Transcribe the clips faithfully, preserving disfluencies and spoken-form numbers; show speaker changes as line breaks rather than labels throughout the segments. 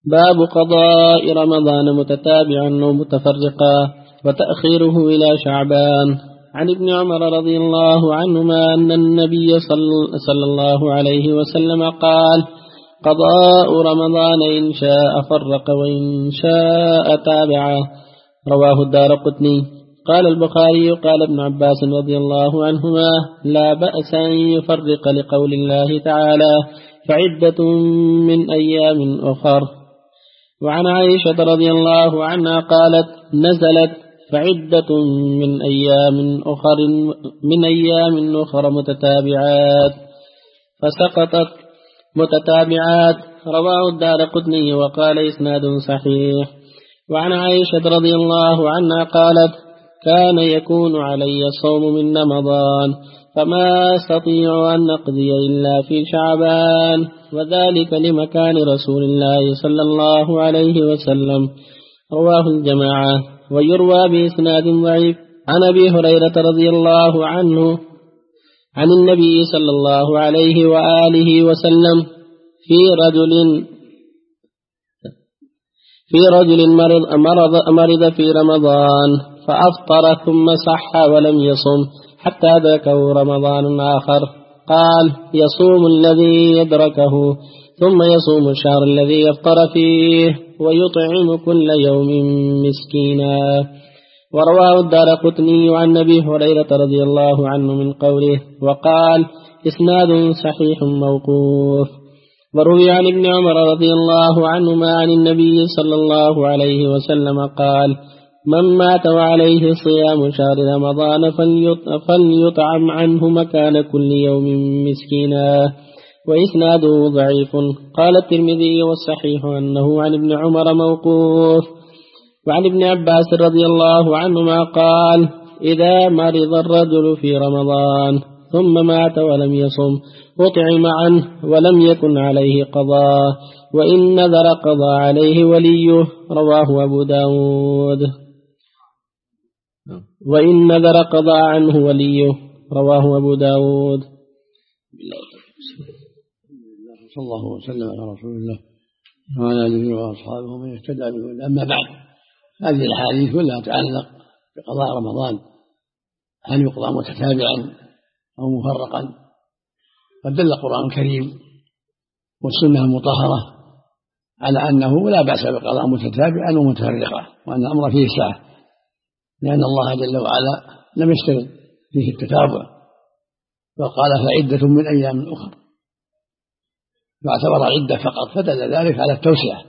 باب قضاء رمضان متتابعا ومتفرقا وتأخيره إلى شعبان. عن ابن عمر رضي الله عنهما أن النبي صلى الله عليه وسلم قال: قضاء رمضان إن شاء فرق وإن شاء تابعه. رواه الدارقطني. قال البخاري: قال ابن عباس رضي الله عنهما: لا بأس أن يفرق لقول الله تعالى: فعدة من أيام أخر. وعن عائشة رضي الله عنها قالت: نزلت: فعدة من أيام أخر من أيام أخر متتابعات، فسقطت متتابعات. رواه الدارقطني وقال: إسناد صحيح. وعن عائشة رضي الله عنها قالت: كان يكون علي الصوم من رمضان فما استطيع أن أقضي إلا في شعبان، وذلك لمكان رسول الله صلى الله عليه وسلم. رواه الجماعة. ويروى بإسناد ضعيف عن أبي هريرة رضي الله عنه عن النبي صلى الله عليه وآله وسلم في رجل في رجل مرض, مرض, مرض في رمضان فأفطر ثم صح ولم يصم حتى ذاكه رمضان آخر. قال: يصوم الذي يدركه ثم يصوم الشهر الذي يفطر فيه ويطعم كل يوم مسكينا. ورواه الدارقطني عن أبي هريرة رضي الله عنه من قوله، وقال: إسناد صحيح موقوف. وروي عن ابن عمر رضي الله عنهما عن النبي صلى الله عليه وسلم قال: من مات وعليه صيام شهر رمضان فليطعم عنه مكان كل يوم مسكينا. وإسناده ضعيف. قال الترمذي: والصحيح أنه عن ابن عمر موقوف. وعن ابن عباس رضي الله عنهما قال: إذا مرض الرجل في رمضان ثم مات ولم يصم أطعم عنه ولم يكن عليه قضاء، وإن نذر قضى عليه وليه. رواه أبو داود. وإن نذر قضى عنه وليه. رواه أبو داود.
صلى الله وسلم على رسول الله وعلى آله وأصحابه من اهتدى به. أما بعد، هذه الأحاديث كلها تتعلق بقضاء رمضان، هل يقضى متتابعا أو مفرقا؟ قد دل القرآن الكريم والسنة المطهرة على أنه لا بأس بقضاء متتابعا ومتفرقا، وأن الأمر فيه سعة، لأن الله جل وعلا لم يشترط فيه التتابع، وقال: فعدة من أيام أخر، فاعتبر عدة فقط، فدل ذلك على التوسعة.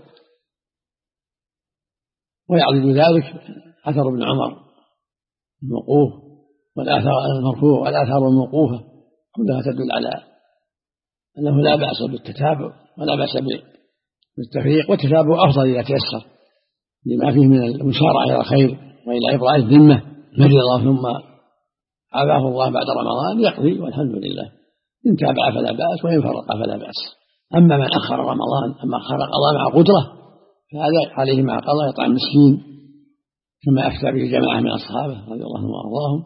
ويعضد ذلك أثر ابن عمر الموقوف والآثار المرفوع والآثار الموقوفة، كلها تدل على أنه لا بأس بالتتابع ولا بأس بالتفريق، والتتابع أفضل إذا تيسر لما فيه من المسارعة إلى الخير وإلى إبراء الذمة. مرض ثم عافاه الله بعد رمضان يقضي والحمد لله، إن تابع فلا بأس وإن فرق فلا بأس. أما من أخر رمضان، أما أخر قضاء مع قدرة، فهذا عليه مع قضاء يطعم مسكين، كما أفتى به جماعة من أصحابه رضي الله عنهم وأرضاهم،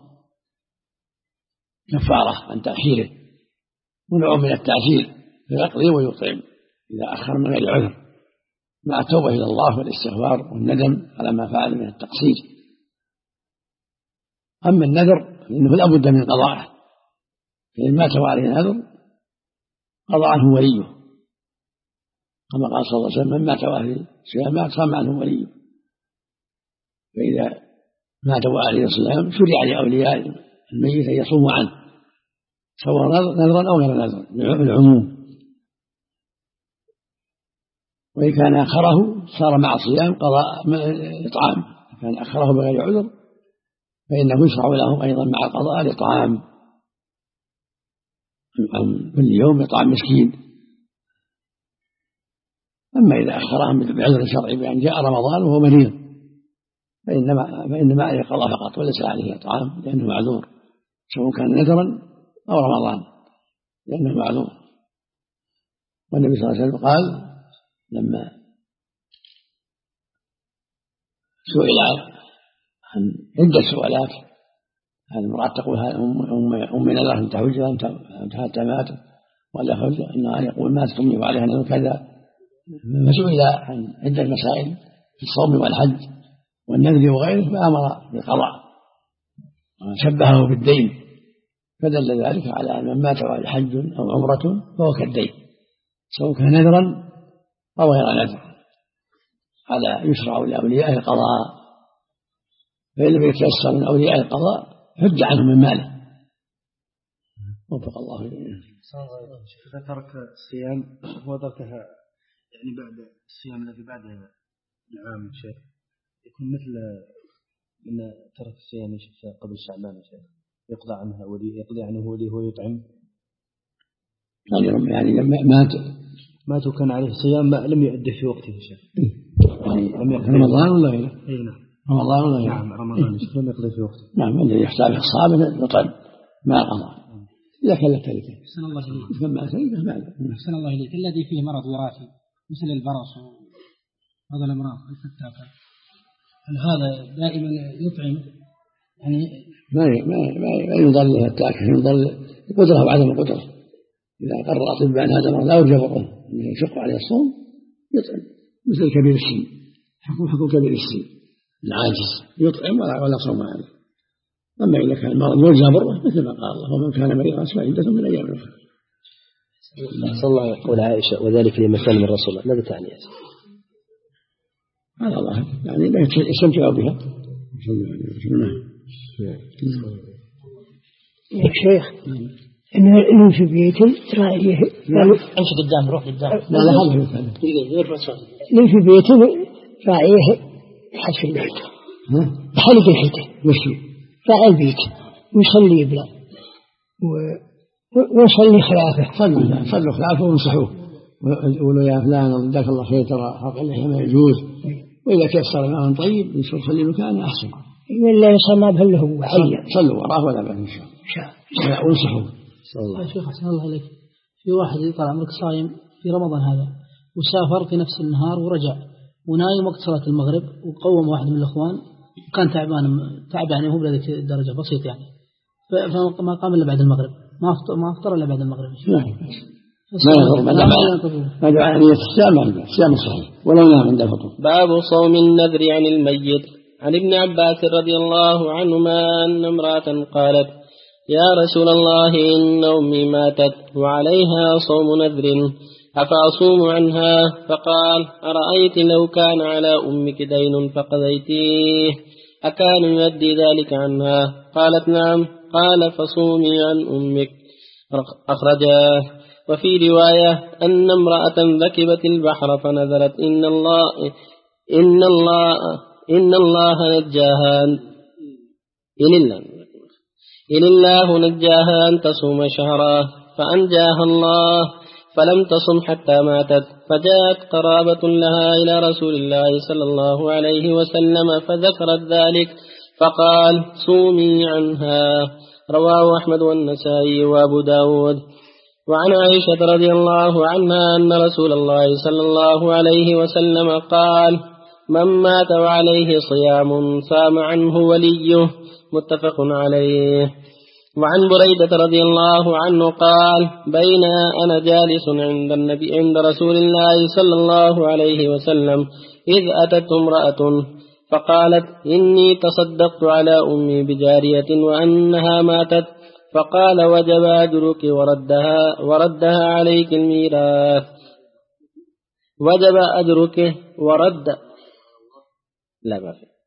كفارة عن تأخيره، ونوع من التأثير فيقضي ويطعم إذا أخر من غير عذر، مع التوبة إلى الله والاستغفار والندم على ما فعل من التقصير. أما النذر فإنه لا بد من قضائه، فإن مات وعليه نذر قضى عنه وليه، كما قال صلى الله عليه وسلم: من مات وعليه صيام صام عنه وليه. فإذا مات وعليه صيام شرع لأولياء الميت أن يصوموا عنه، سواء نذرا أو غير نذر، بالعموم. وإن كان أخره صار مع الصيام قضاء إطعام، كان أخره بغير عذر فإنه يشرع لهم أيضا مع القضاء الإطعام، كل يوم يطعم مسكين. أما إذا أخرهم بعذر شرعي بأن جاء رمضان وهو مريض فإنما فإنما عليه قضاء فقط وليس عليه إطعام، لأنه معذور، سواء كان نذرا أو رمضان، لأنه معذور. والنبي صلى الله عليه وسلم قال لما سئل عن عدة سؤالات: هل المرأة تقول أم نذر أن تحج أم حتى ماتت ولا حج؟ إنها يقول: ماتت أمي وعليها نذر كذا فسئل عن عدة مسائل في الصوم والحج والنذر وغيره فأمر بالقضاء وشبهه بالدين، فدل ذلك على أن من مات وعليه حج أو عمرة فهو كالدين سواء كان نذرا أو غير نذر، على يشرع لأولياء القضاء، فإن لم يتيسر من أولياء القضاء حج عنه من ماله. وفق الله إليه.
إذا ترك الصيام وتركها يعني بعد الصيام الذي بعد العام شيخ يكون مثل من ترك الصيام قبل شعبان شيخ يقضى عنها ولي يقضي عنه ولي هو يطعم
يعني لما مات
مات وكان عليه صيام ما لم يؤدي في وقته شيخ
يعني لم يقضي رمضان ولا غيره؟
اي نعم
رمضان ولا غيره؟
نعم رمضان لم يقضي في وقته.
نعم الذي يحتاج الصائم يطعم ما قضى إذا كان له تركه.
أحسن الله إليك.
كما تركه ما له.
أحسن الله إليك. الذي فيه مرض وراثي مثل البرص وهذا الأمراض الفتاكة هل هذا دائما يطعم يعني
ما ما ما يضل الفتاكة يضل قدرة وعدم القدرة. إذا قرر الأطباء أن هذا مرض لا يرجى بره أنه يشق عليه الصوم يطعم مثل كبير السن حكم حكم كبير السن العاجز يطعم ولا ولا صوم عليه. أما إذا كان المرض يرجى بره مثل ما قال الله ومن كان مريضا فعدة من أيام أخرى.
صلى الله يقول عائشة وذلك لمثال من رسول الله ماذا تعني يا
على الله يعني لا يستمتع بها.
يا شيخ إنه في بيتي رأيه
أمشي قدام روح قدام
لا لا هذا
إنه في بيتي رأيه حد في البيت حلق الحيطة
وشي
راعي البيت ويصلي بلا ويصلي خلافه
صلوا صلوا خلافه وانصحوه ويقولوا يا فلان ضدك الله خير ترى حق اللحية ما يجوز وإذا تيسر ماء طيب يصير خلي مكانه أحسن
ولا يصلى بهله هو
صلوا وراه ولا بأس إن شاء الله وانصحوه.
يا شيخ أحسن الله عليك في واحد يطلع عمرك صايم في رمضان هذا وسافر في نفس النهار ورجع ونايم وقت صلاة المغرب وقوم واحد من الأخوان كان تعبان تعب يعني هو بهذه الدرجة بسيط يعني فما قام إلا بعد المغرب ما أفطر ما أفطر إلا بعد المغرب.
ما يضر ما دعا عن الصيام الصيام الصحيح ولو نام عند الفطور.
باب صوم النذر عن الميت. عن ابن عباس رضي الله عنهما أن امرأة قالت يا رسول الله إن أمي ماتت وعليها صوم نذر أفأصوم عنها؟ فقال أرأيت لو كان على أمك دين فقضيتيه أكان يؤدي ذلك عنها؟ قالت نعم. قال فصومي عن أمك. أخرجاه. وفي رواية أن امرأة ركبت البحر فنذرت إن الله إن الله إن الله نجاها إن الله إن الله نجاها أن تصوم شهرا فأنجاها الله فلم تصم حتى ماتت فجاءت قرابة لها إلى رسول الله صلى الله عليه وسلم فذكرت ذلك فقال صومي عنها. رواه أحمد والنسائي وأبو داود. وعن عائشة رضي الله عنها أن رسول الله صلى الله عليه وسلم قال من مات وعليه صيام صام عنه وليه. متفق عليه. وعن بريدة رضي الله عنه قال بين أنا جالس عند النبي عند رسول الله صلى الله عليه وسلم إذ أتت امرأة فقالت إني تصدقت على أمي بجارية وأنها ماتت فقال وجب أجرك وردها, وردها عليك الميراث. وجب أجرك ورد لا ما في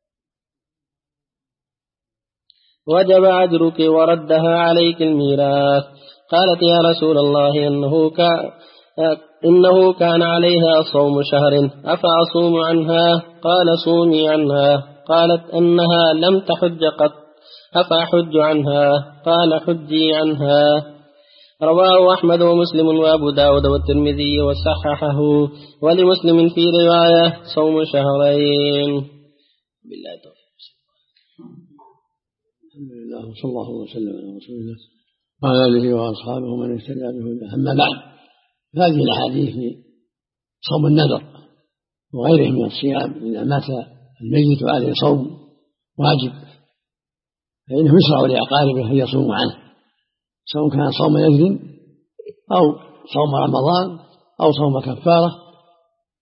وجب أجرك وردها عليك الميراث. قالت يا رسول الله إنه كان, إنه كان عليها صوم شهر أفأصوم عنها؟ قال صومي عنها. قالت أنها لم تحج قط أفأحج عنها؟ قال حجي عنها. رواه أحمد ومسلم وأبو داود والترمذي وصححه ولمسلم في رواية صوم شهرين. بالله توفيق.
الحمد لله وصلى الله وسلم على رسول الله وعلى آله وأصحابه ومن اهتدى بهداه. أما بعد هذه الأحاديث في صوم النذر وغيره من الصيام إذا مات الميت وعليه صوم واجب فإنه يشرع لأقاربه أن يصوموا عنه سواء كان صوم نذر أو صوم رمضان أو صوم كفارة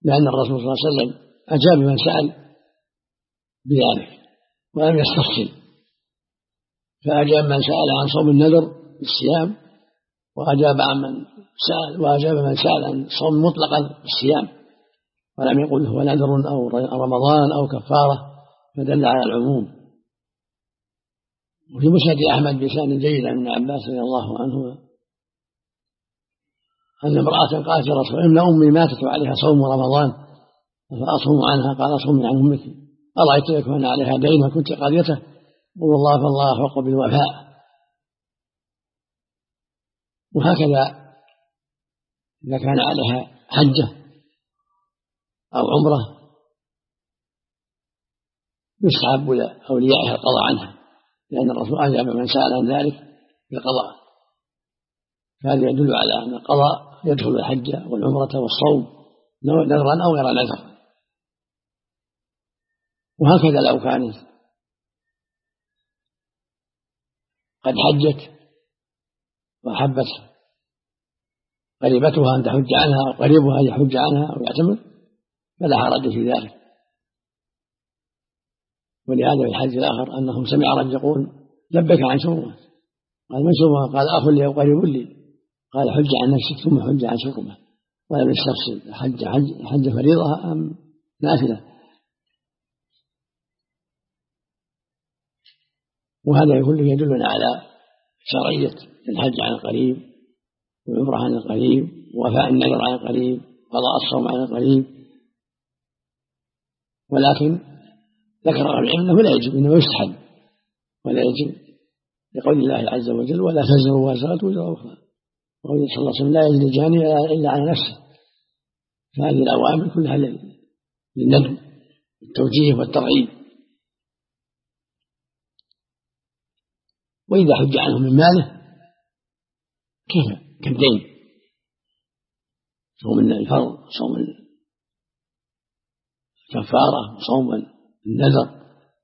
لأن الرسول صلى الله عليه وسلم أجاب من سأل بذلك ولم يستفصل، فأجاب من سأل عن صوم النذر بالصيام، وأجاب عن من سأل وأجاب من سأل عن صوم مطلقا بالصيام، ولم يقل هو نذر أو رمضان أو كفارة، فدل على العموم. وفي مسند أحمد بسند جيد عن ابن عباس رضي الله عنهما أن امرأة قالت يا رسول الله إن أمي ماتت وعليها صوم رمضان فأصوم عنها، قال صومي عن أمك، أرأيت لك أن عليها دين وكنت قاضيته؟ قل الله فالله أحق بالوفاء. وهكذا إذا كان عليها حجة أو عمرة يستحب لأوليائها القضاء عنها، لأن الرسول أجاب من سأل عن ذلك بالقضاء، فهذا يدل على أن القضاء يدخل الحج والعمرة والصوم نذرا أو غير نذر. وهكذا لو كانت قد حجت وأحبت قريبتها أن تحج عنها أو قريبها أن يحج عنها أو يعتمر فلا حرج في ذلك. ولهذا في الحج الآخر أنه سمع رجل يقول لبك عن شرمة، قال من شرمة؟ قال أخ لي أو قريب لي، قال حج عن نفسك ثم حج عن شرمة، ولم يستفصل حج حج حج فريضة أم نافلة. وهذا كله يدلنا على شرعية الحج عن القريب والعمرة عن القريب ووفاء النذر عن القريب وقضاء الصوم عن القريب. ولكن ذكر أهل العلم أنه لا يجب، إنه يستحب ولا يجب، لقول الله عز وجل ولا تزر وازرة وزر أخرى، وقوله صلى الله عليه وسلم لا يجري جاني إلا على نفسه. فهذه الأوامر كلها للندب والتوجيه والترغيب. وإذا حج عنه من ماله كيف كالدين، صوم الفرض، صوم الكفارة، صوم النذر،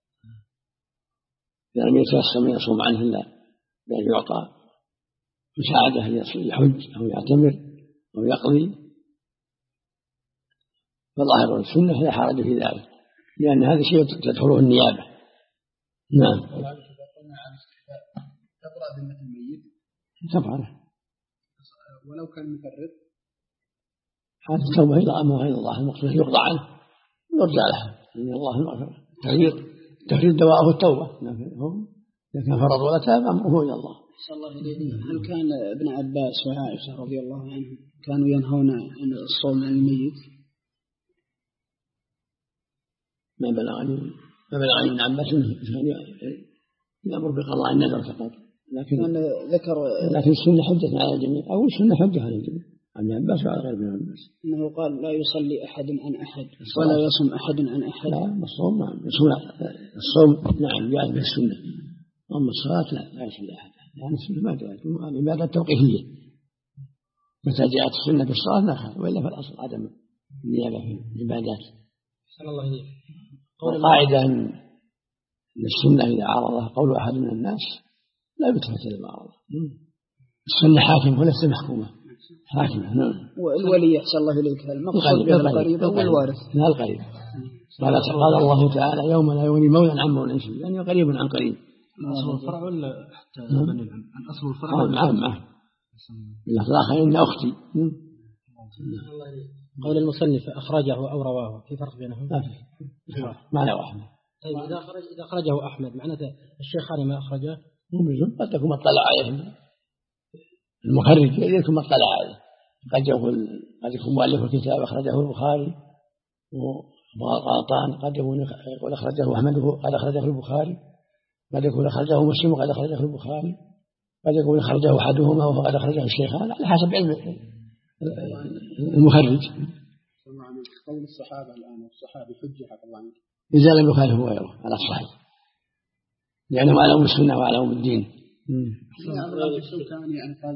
إذا لم يتيسر يصوم عنه إلا بأن يعطى مساعدة يحج أو يعتمر أو يقضي، فظاهر السنة لا حرج في ذلك، لأن هذا شيء تدخله النيابة. نعم.
تقرأ ذمة الميت
تفعله
ولو كان مفرط،
هذا التوبة إلى أمر غير الله المقصود يقضى عنه ويرجع له إن الله المغفرة. تفريط تفريط دواءه التوبة، إذا كان فرض ولا تاب أمره إلى الله.
هل كان ابن عباس وعائشة رضي الله عنهم كانوا ينهون عن الصوم عن الميت؟
ما بلغني ما بلغني ابن عباس يأمر بقضاء النذر فقط، لكن
ذكر
لكن السنة حجة على الجميع، أو السنة حجة على الجميع، عن ابن عباس وعلى غير ابن عباس،
إنه قال لا يصلي أحد عن أحد ولا يصوم أحد عن أحد.
لا الصوم نعم، الصوم نعم جاء به السنة، أما الصلاة لا لا يصلي أحد، يعني السنة ما جاءت، العبادة توقيفية، متى جاءت السنة في الصلاة نأخذ، وإلا فالأصل عدم النيابة في العبادات.
صلى الله عليه
القاعدة أن السنة إذا عارضها قول أحد من الناس لا يلتفت للمعارضة، السنة حاكمة وليست محكومة، حاكمة. نعم.
والولي يحسن الله إليك المقصود بالقريب أو الوارث؟
لا القريب. قال قال الله تعالى يوم لا يغني مولى عن مولى شيئا، يعني قريب عن قريب.
أصل الفرع ولا حتى بني العم؟ أصل الفرع
معه معه بالله الآخر إن أختي.
قول المصنف أخرجه أو رواه، في فرق بينهم؟
ما له أحمد.
طيب إذا خرج إذا أخرجه أحمد معناته الشيخان ما أخرجه؟
مو قد يكون اطلع عليه المخرج، يكون اطلع عليه، قد يقول قد يكون مؤلف الكتاب أخرجه البخاري وغلطان، قد يقول أخرجه أحمد قد أخرجه البخاري، قد يقول أخرجه مسلم وقد أخرجه البخاري، قد يقول أخرجه أحدهما وقد أخرجه الشيخان، على حسب علم المخرج.
قول الصحابة الآن الصحابي حجة حق الله عنك
إذا لم يخالفه غيره على الصحيح، لأنه على السنة وعلى الدين.
يعني قال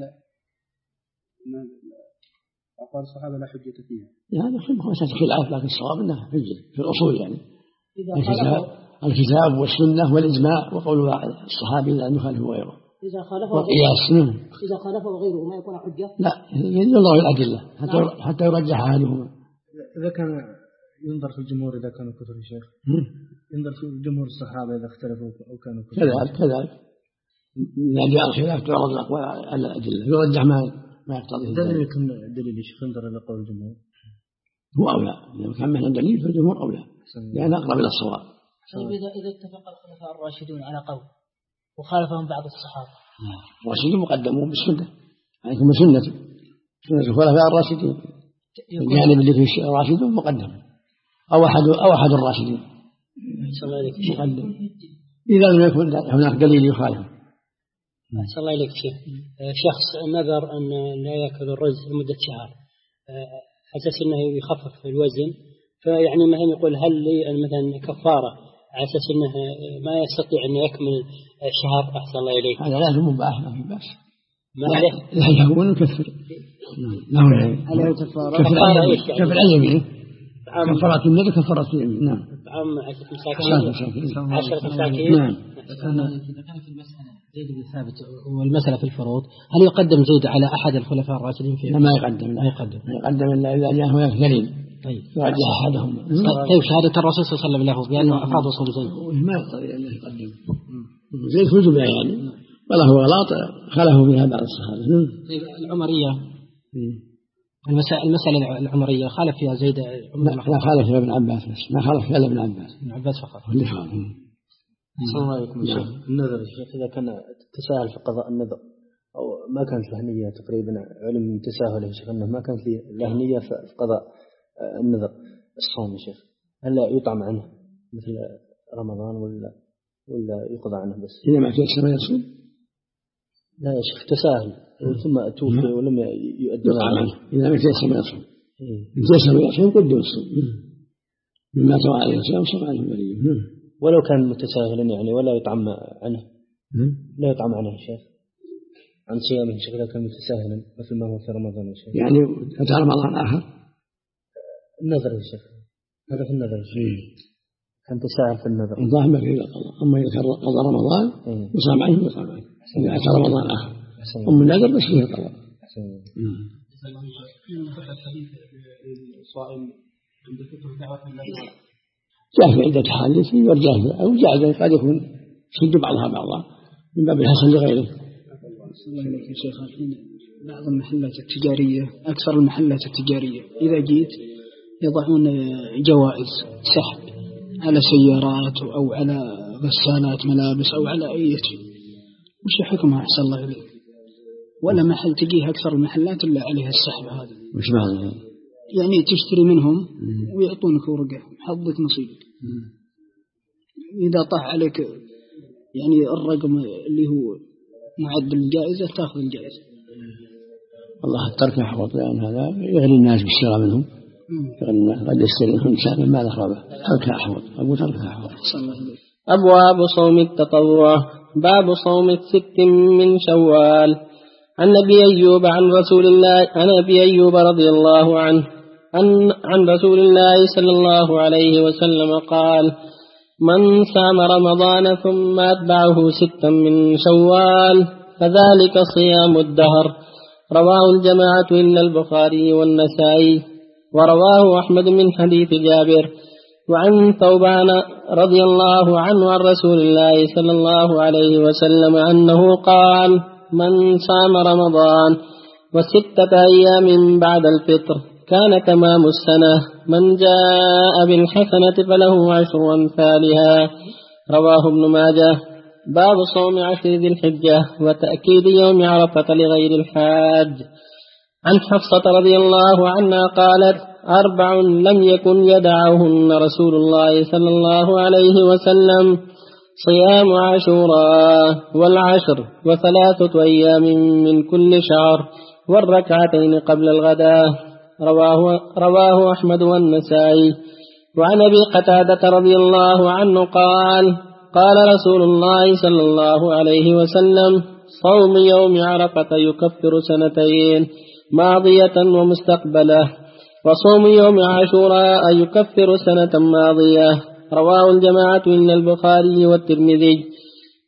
أقوال الصحابة لا حجة فيها،
يعني خمسة خلاف، لكن الصواب أنها حجة في الأصول، يعني الكتاب, الكتاب والسنة والإجماع وقول الصحابي لا يخالفه غيره.
إذا خالفه
وقياس
إذا خالفه غيره ما يكون حجة؟
لا، يدل الله الأدلة حتى حتى يرجح أحدهما.
إذا كان ينظر في الجمهور إذا كانوا كثر يا شيخ ينظر في جمهور الصحابة إذا اختلفوا أو كانوا كثر
كذلك كذلك إذا جاء الخلاف تعرض الأقوال على الأدلة يرجح ما ما يقتضي
دليل يكون دليل يا شيخ ينظر إلى قول الجمهور
هو أولى إذا كان من دليل فالجمهور أولى لأن أقرب إلى الصواب.
طيب إذا إذا اتفق الخلفاء الراشدون على قول وخالفهم بعض الصحابة
الراشدين مقدمون بالسنة عليكم بسنة سنة الخلفاء الراشدين الجانب اللي فيه الراشدون مقدم أو أحد أو أحد الراشدين مقدم إذا لم يكن هناك دليل يخالف.
أحسن الله إليك شيخ. شخص نذر أن لا يأكل الرز لمدة شهر حسس أنه يخفف الوزن فيعني مثلا يقول هل لي مثلا كفارة على أساس أنه ما يستطيع أن يكمل الشهر. أحسن الله إليك.
هذا لازم مباح ما في بأس
ما عليه
لا يهون وكفر لا
عليه كفارة
كفر عن يمينه كفارة النذر كفارة اليمين. نعم
طعام عشرة مساكين عشرة مساكين.
نعم.
إذا كان في المسألة زيد بن ثابت والمسألة في الفروض هل يقدم زيد على أحد الخلفاء الراشدين فيه؟
لا ما يقدم لا
يقدم
ما يقدم إلا إذا جاء هناك دليل.
طيب
يرجح أحدهم.
طيب شهادة الرسول صلى الله عليه وسلم له بأنه أفاض وصول زيد
ما يقتضي أن يقدم زيد في الجملة يعني ولا هو غلط خلفه بها بعض الصحابة.
العمرية المسألة العمرية خالف فيها زيد
لا خالف فيها ابن عباس بس ما خالف فيها ابن عباس
ابن عباس فقط.
اللي خالف.
السلام عليكم يا شيخ. النذر يا شيخ إذا كان تساهل في قضاء النذر أو ما كانت له نية تقريبا علم من تساهل يا شيخ أنه ما كانت له نية في قضاء النذر الصوم يا شيء هل يطعم عنه مثل رمضان ولا ولا يقضى عنه بس
إذا ما تيسر يصوم؟
لا يا شيخ تساهل ثم توفي ولم يؤدي عنه.
إذا ما تيسر يصوم إن تيسر يصوم قد يصوم مما سوى عليه الصيام سوى عليه الولي
ولو كان متساهلا يعني ولا يطعم عنه لا يطعم عنه يا شيخ عن صيامه يا شيخ إذا كان متساهلا مثل ما هو في رمضان يا شيخ
يعني أتى رمضان آخر
النذر يا شيخ هذا في النذر يا شيخ كان تساهل في النذر
الظاهر ما في قضاء أما إذا كان قضى رمضان يصام عنه ويصام عنه إذا أتى رمضان آخر أما النذر بس فيه قضاء. جاء في عدة حادث يرجع أو جاء قد يكون شد بعضها بعضا من باب الحسن لغيره.
يا شيخ الحين بعض المحلات التجارية أكثر المحلات التجارية إذا جيت يضعون جوائز سحب على سيارات أو على غسالات ملابس أو على أي شيء وش حكمها أحسن الله إليك؟ ولا محل تجيه أكثر المحلات إلا عليها السحب هذا
وش معنى
يعني تشتري منهم ويعطونك ورقة حظك نصيبك إذا طاح عليك يعني الرقم اللي هو معد الجائزة تأخذ الجائزة.
الله الترك أحوط لأن هذا يغري الناس بالشراء منهم يغري الناس قد يشتري منهم شيئا ما ذكره ترك أحوط أبو ترك أحوط.
أبواب صوم التطوع. باب صوم الست من شوال. عن أبي أيوب عن رسول الله عن أبي أيوب رضي الله عنه عن, عن رسول الله صلى الله عليه وسلم قال من سام رمضان ثم أتبعه ستا من شوال فذلك صيام الدهر. رواه الجماعة إلا البخاري والنسائي ورواه أحمد من حديث جابر. وعن ثوبان رضي الله عنه عن رسول الله صلى الله عليه وسلم أنه قال من صام رمضان وستة أيام بعد الفطر كان تمام السنة. من جاء بالحسنة فله عشر أمثالها. رواه ابن ماجه. باب صوم عشر ذي الحجة وتأكيد يوم عرفة لغير الحاج. عن حفصة رضي الله عنها قالت أربع لم يكن يدعهن رسول الله صلى الله عليه وسلم صيام عاشوراء والعشر وثلاثة أيام من كل شهر والركعتين قبل الغداء. رواه, رواه أحمد والنسائي. وعن أبي قتادة رضي الله عنه قال قال رسول الله صلى الله عليه وسلم صوم يوم عرفة يكفر سنتين ماضية ومستقبلة وصوم يوم عاشوراء يكفر سنة ماضية. رواه الجماعة إلا البخاري والترمذي.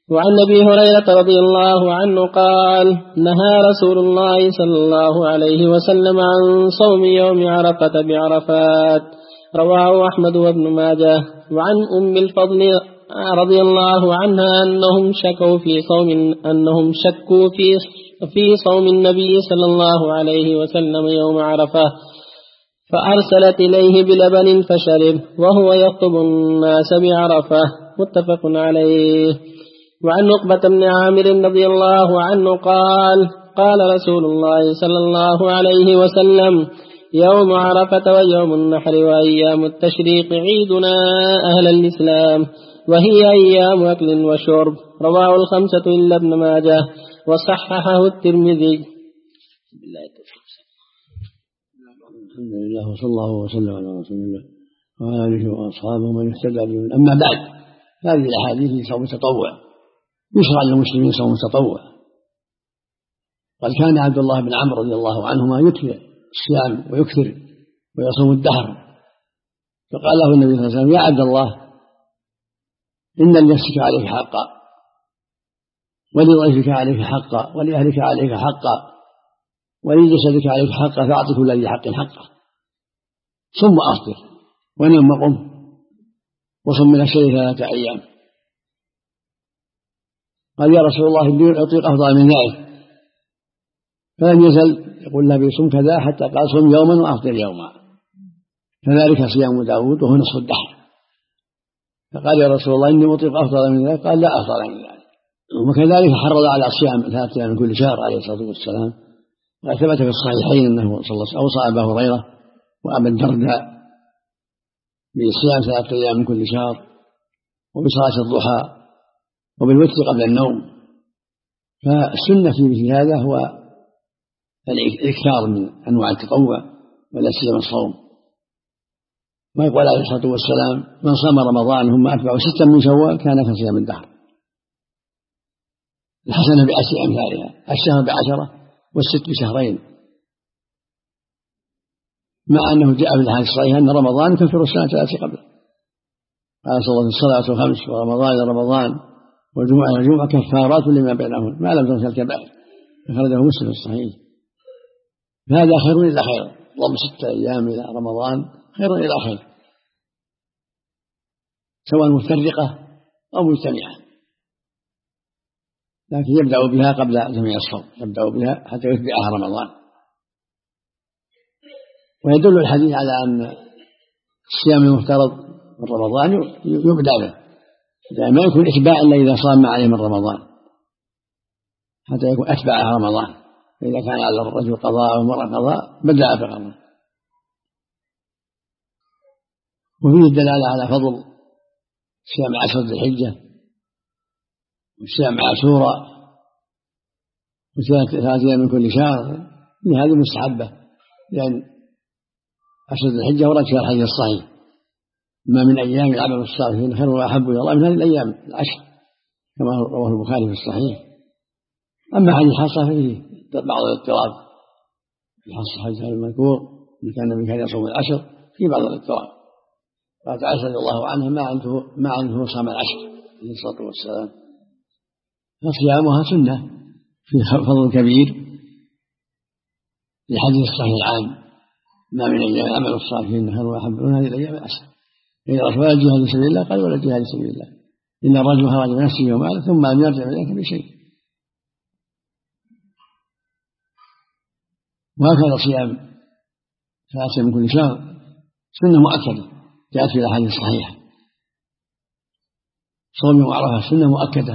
وعن أبي هريرة رضي الله عنه قال نهى رسول الله صلى الله عليه وسلم عن صوم يوم عرفة بعرفات، رواه أحمد وابن ماجه. وعن أم الفضل رضي الله عنها أنهم شكوا في صوم أنهم شكوا في في صوم النبي صلى الله عليه وسلم يوم عرفة، فأرسلت إليه بلبن فشرب وهو يخطب الناس بعرفة، متفق عليه. وعن عقبة بن عامر رضي الله عنه قال قال رسول الله صلى الله عليه وسلم يوم عرفة ويوم النحر وأيام التشريق عيدنا أهل الإسلام، وهي أيام أكل وشرب، رواه الخمسة إلا ابن ماجه وصححه الترمذي.
الحمد لله وصلى الله وسلم على رسول الله وعلى آله وأصحابه من اهتدى بهم. أما بعد، هذه الأحاديث في صوم التطوع، يشرع للمسلمين صوم التطوع. قد كان عبد الله بن عمرو رضي الله عنهما يكثر الصيام ويكثر ويصوم الدهر، فقال له النبي صلى الله عليه وسلم يا عبد الله إن لنفسك عليك حقا ولضيفك عليك حقا ولأهلك عليك حقا ولجسدك عليك حقا، فأعط كل ذي حق حقه، ثم أفطر ونم وقم وصم من الشيء ثلاثة أيام. قال يا رسول الله إني أطيق أفضل من ذلك، فلم يزل يقول له بصم كذا حتى قال صم يوما وأفطر يوما، كذلك صيام داود وهو نصف الدهر. فقال يا رسول الله إني أطيق أفضل من ذلك، قال لا أفضل من ذلك. وكذلك حرض على صيام ثلاثة أيام من كل شهر عليه الصلاة والسلام، وثبت في الصحيحين أنه صلى الله عليه وسلم أوصى أبا هريرة وأبا الدرداء بصيام ثلاثة أيام من كل شهر، وبصلاة الضحى، وبالوتر قبل النوم. فالسنة في مثل هذا هو الإكثار من أنواع التطوع ولا سيما الصوم. ما يقول عليه الصلاة والسلام من صام رمضان ثم أتبعه ستا من شوال كان كصيام الدهر. الحسنة بعشر أمثالها، الشهر بعشرة والست بشهرين، مع أنه جاء في الحديث الصحيح أن رمضان يكفر السنة التي قبله. قال صلى الله عليه وسلم الصلاة الخمس ورمضان إلى رمضان والجمعة إلى الجمعة كفارات لما بينهن ما لم تنسى الكبائر، أخرجه مسلم في الصحيح. هذا خير إلى خير، ضم ستة أيام إلى رمضان خير إلى خير، سواء مفترقة أو مجتمعة، لكن يبدأ بها قبل جميع الصوم، يبدأ بها حتى يتبعها رمضان. ويدل الحديث على أن الصيام المفترض من رمضان يبدأ به، ما يكون إتباع إلا إذا صام عليه من رمضان حتى يكون أتبع رمضان. فإذا كان على الرجل قضاء أو المرأة قضاء بدأ برمضان. وفيه الدلالة على فضل صيام عشر ذي الحجة وصيام عاشوراء وثلاثة أيام من كل شهر، من هذه مستحبة، لأن عشر ذي الحجة ورد فيها الحديث الصحيح ما من أيام العمل الصالح خير وأحب إلى الله من هذه الأيام العشر، كما رواه البخاري في الصحيح. أما حديث حصة فيه بعض الاضطراب في حصة حديث المذكور إن كان النبي كان يصوم العشر في بعض الاضطراب. قالت عائشة رضي الله عنها ما عنده ما عنده صام العشر عليه الصلاة والسلام، فصيامها سنة في فضل كبير لحديث الصحيح العام ما من أيام العمل الصالحين خير وأحب من هذه الأيام العشر. إذا ولا الجهاد في سبيل الله قال ولا الجهاد في سبيل الله إن الرجل خرج بنفسه وماله ثم لم يرجع إليك بشيء. وهكذا صيام ثلاثة من كل شهر سنة مؤكدة جاءت في الأحاديث الصحيحة. صوم يوم عرفة سنة مؤكدة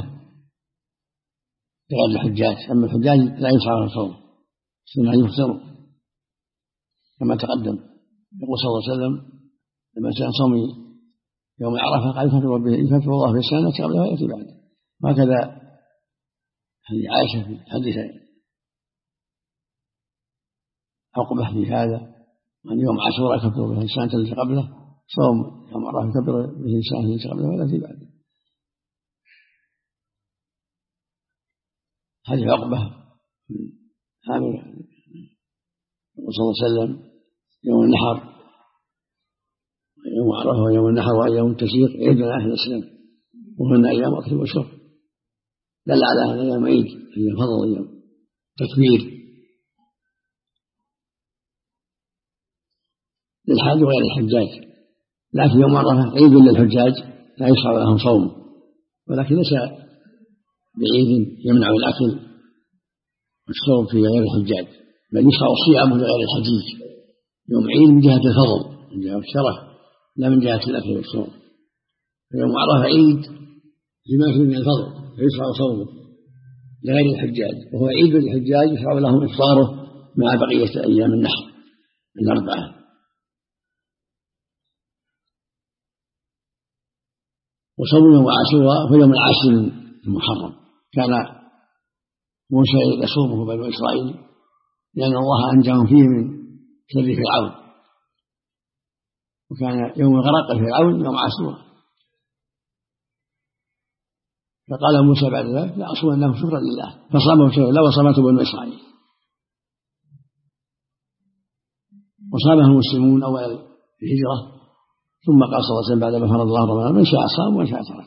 لغير الحجاج، أما الحجاج لا يشرع الصوم، سنة يفطر كما تقدم. يقول صلى الله عليه وسلم لما سأل صوم يوم عرفة قال يكفر الله في السنة قبلها ويأتي بعده. وهكذا حديث عائشة في حديث عقبة في هذا أن يوم عاشوراء يكفر به السنة التي قبله، صوم يوم عرفة يكفر به السنة التي قبله ويأتي بعده. حديث عقبة عامر صلى الله عليه وسلم يوم النحر يوم عرفة ويوم النحر وأيام التشريق عيدنا أهل الإسلام وهن أيام أكل وشرب. دل على هذا يوم عيد، أيام فضل، أيام تكبير للحاج وغير الحجاج. لكن يوم عرفة عيد للحجاج لا يشرع لهم صوم، ولكن ليس بعيد يمنع الأكل والشرب في غير الحجاج، بل يشرع الصيام لغير الحجيج. يوم عيد من جهة الفضل، من جهة الشرف، لا من جهة الأكل والشرب. يوم عرفة عيد لما فيه من الفضل فيشرع صومه لغير الحجاج، وهو عيد للحجاج يشرع لهم إفطاره مع بقية أيام النحر الأربعة. وصوم يوم عاشوراء هو يوم العاشر من المحرم، كان موسى يصومه بنو إسرائيل لأن الله أنجاهم فيه من شر فرعون، وكان يوم غرق فرعون يوم عاشوراء، فقال موسى بعد ذلك لا أصوم له شكرا لله، فصامه شكرا لله وصامته بنو إسرائيل. وصامه المسلمون أول الهجرة، ثم قال صلى الله عليه وسلم بعد ما فرض الله رمضان من شاء صام ومن شاء ترك.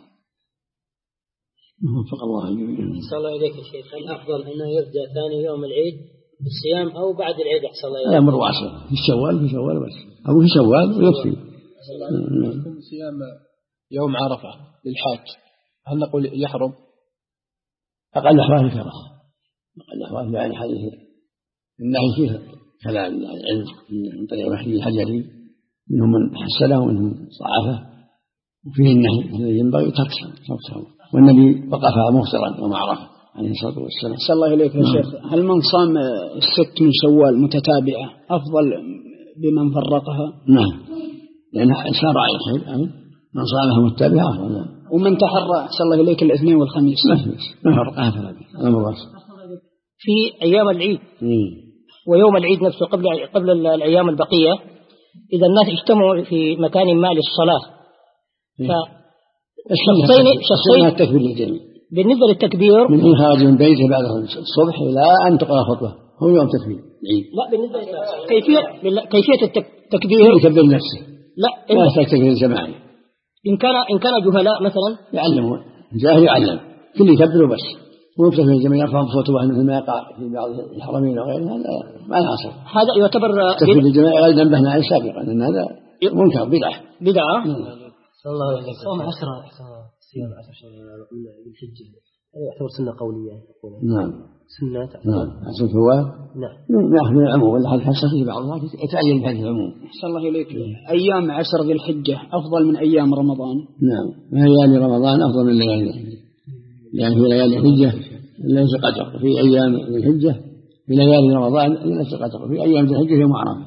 وفق الله الجميع.
أحسن الله إليك يا شيخ، هل أفضل أنه يرجع ثاني يوم العيد بالصيام أو بعد العيد؟ أحسن الله إليك.
هذا أمر واسع، في الشوال في شوال بس، أو في شوال ويكفي.
يكون صيام يوم عرفة للحاج هل نقول يحرم؟
أقل أحوال الكراهة، أقل أحوال يعني حديث النهي فيه كلام العلم من طريق محمد الحجري، منهم من حسنه ومنهم من ضعفه، وفيه النهي الذي ينبغي تركه، والنبي وقف مفطرا يوم عرفه عليه الصلاة والسلام.
أحسن الله إليك يا شيخ، هل من صام الست من شوال متتابعة أفضل بمن فرقها؟
نعم، لأنها سار على الخير، من صامها متتابعة أفضل.
ومن تحرى أحسن الله إليك الاثنين والخميس
ما فرقها فلا.
في أيام العيد ويوم العيد نفسه قبل قبل الأيام البقية، إذا الناس اجتمعوا في مكان ما للصلاة، فالشخصين شخصين
التكبير للجميع.
بالنسبة للتكبير
من حين خرج من بيته بعد الصبح إلى أن تقرأ خطبة هو يوم تكبير العيد.
لا، بالنسبة كيفية كيفية التكبير
يكبر نفسه،
لا
لا تكبير الجماعي.
إن كان إن كان جهلاء مثلا
يعلمون جاهل يعلم كل يكبروا بس، ويكتفي الجميع يرفع صوته مثل ما يقع في بعض الحرمين وغيرها، هذا ما له أصل.
هذا يعتبر
تكبير الجماعي غير نبهنا عليه سابقا أن هذا منكر بدعة
بدعة.
صلى الله عليه وسلم. صوم عشرة صيام عشرة من الحجة هذا يعتبر سنة قولية.
نعم
سنة.
نعم عشرة شوال.
نعم.
نأخذ من العموم ولا حد حسه في بعض الناس يتعين بهذه العموم.
أحسن الله إليك، أيام عشر ذي الحجة أفضل من أيام رمضان؟
نعم، ليالي رمضان أفضل من ليالي الحجة، لأن في ليالي الحجة ليس قدر، في أيام الحجة في ليالي رمضان ليس قدر، في أيام الحجة يوم عرفة.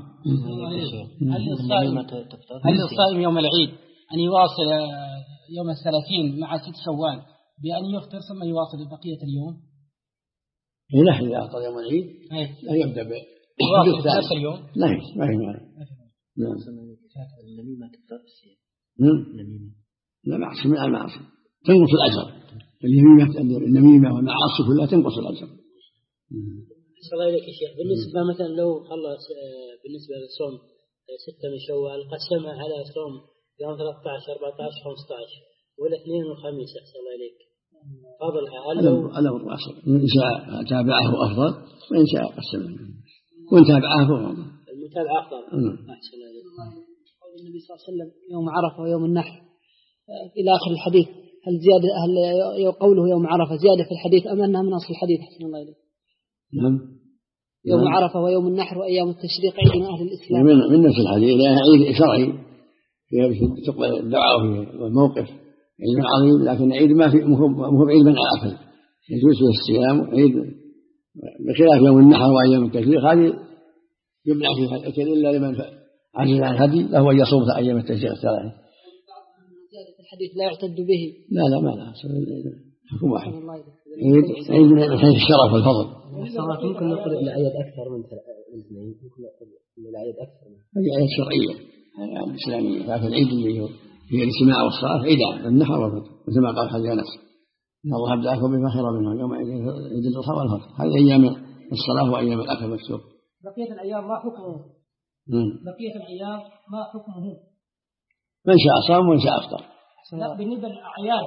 هل الصائم يوم العيد أن يواصل يوم الثلاثين مع ست شوال بأن يفطر ثم يواصل بقية اليوم؟
لا، إذا أفطر يوم العيد لا يبدأ
يواصل نفس اليوم.
لا ما هي معنى. نعم.
النميمة تفطر الصيام.
النميمة لا معصية من المعاصي تنقص الأجر، النميمة النميمة والمعاصي كلها تنقص الأجر.
أحسن الله إليك يا شيخ، بالنسبة مثلا لو خلص بالنسبة للصوم ستة من شوال قسمها على صوم يوم ثلاثة عشر أربعة عشر خمسة عشر والاثنين والخميس، أحسن الله إليك فضلها هل لو
على الرأس إن شاء تابعه أفضل وإن شاء قسمه، وإن تابعه أفضل.
المتابعة أفضل. أحسن الله إليك.
قول النبي صلى الله عليه وسلم يوم عرفة ويوم النحر إلى آخر الحديث، هل زيادة هل قوله يوم عرفة زيادة في الحديث أم أنها من أصل الحديث؟ أحسن الله إليك.
نعم.
يوم نعم. عرفة ويوم النحر وأيام التشريق عيد من أهل الإسلام.
من من نفس الحديث، لأنها عيد شرعي تقبل الدعاء والموقف، عيد عظيم، لكن عيد ما في مو عيد من آكل، يجوز فيه الصيام. عيد بخلاف يوم النحر وأيام التشريق هذه يمنع فيها الأكل إلا لمن عجز عن الهدي له أن يصوم أيام التشريق الثلاثة.
الحديث لا يعتد به.
لا لا ما لا حكم واحد. عيد عيد من حيث الشرف والفضل.
ممكن نقول إن العيد أكثر من الاثنين، ممكن نقول إن العيد أكثر من.
هذه عيد شرعية، هذه إسلامية، لكن العيد اللي هي الاجتماع والصلاة عيدان، النحر والفطر، مثل ما قال حج أنس إن الله أبدأكم بما خير منها يوم عيد الأضحى والفطر. هذه أيام الصلاة وأيام الأكل والشرب.
بقية الأيام ما حكمه؟ بقية الأيام ما حكمه؟
من شاء صام ومن شاء أفطر.
لا، بالنسبة للأعياد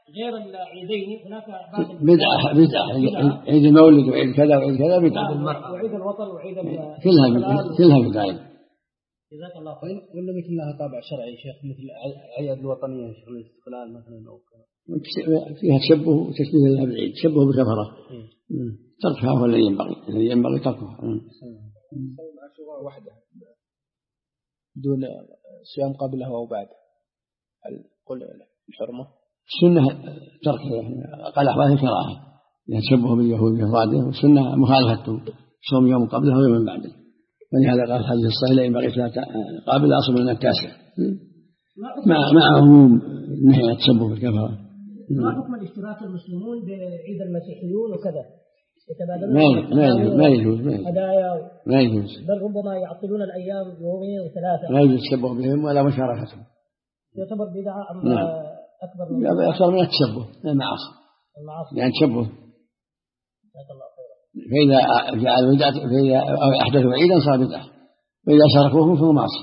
غير العيدين هناك بعض
بدعة بدعة عيد المولد وعيد كذا وعيد كذا بدعة
وعيد الوطن وعيد
كلها كلها بدعة.
جزاك الله خير.
ولا مثل لها طابع شرعي شيخ مثل الأعياد الوطنية شيخ الاستقلال مثلا أو
فيها تشبه وتشبيه لها بالعيد تشبه بكفرة تركها هو الذي ينبغي الذي ينبغي تركها.
عاشوراء وحده دون صيام قبلها أو بعد قل الحرمة
السنة تركها قال أحوال كراهة يتشبه باليهود بإفراده والسنة مخالفة صوم يوم قبلها ويوم بعده. ولهذا قال الحديث الصحيح لا ينبغي قابل أصل من التاسع مع مع عموم نهي التشبه بالكفرة.
ما حكم الاشتراك المسلمون بعيد المسيحيون وكذا
يتبادلون ما يجوز
هدايا
ما يجوز
بل ربما يعطلون الأيام يومين وثلاثة
لا يجوز التشبه بهم ولا مشاركتهم.
يعتبر بدعة أم
نعم.
أكبر من
أكثر من التشبه المعاصي يعني تشبه. فإذا جعلوا بدعة فإذا أحدثوا عيدا صار بدعة وإذا شاركوهم فهو معصية.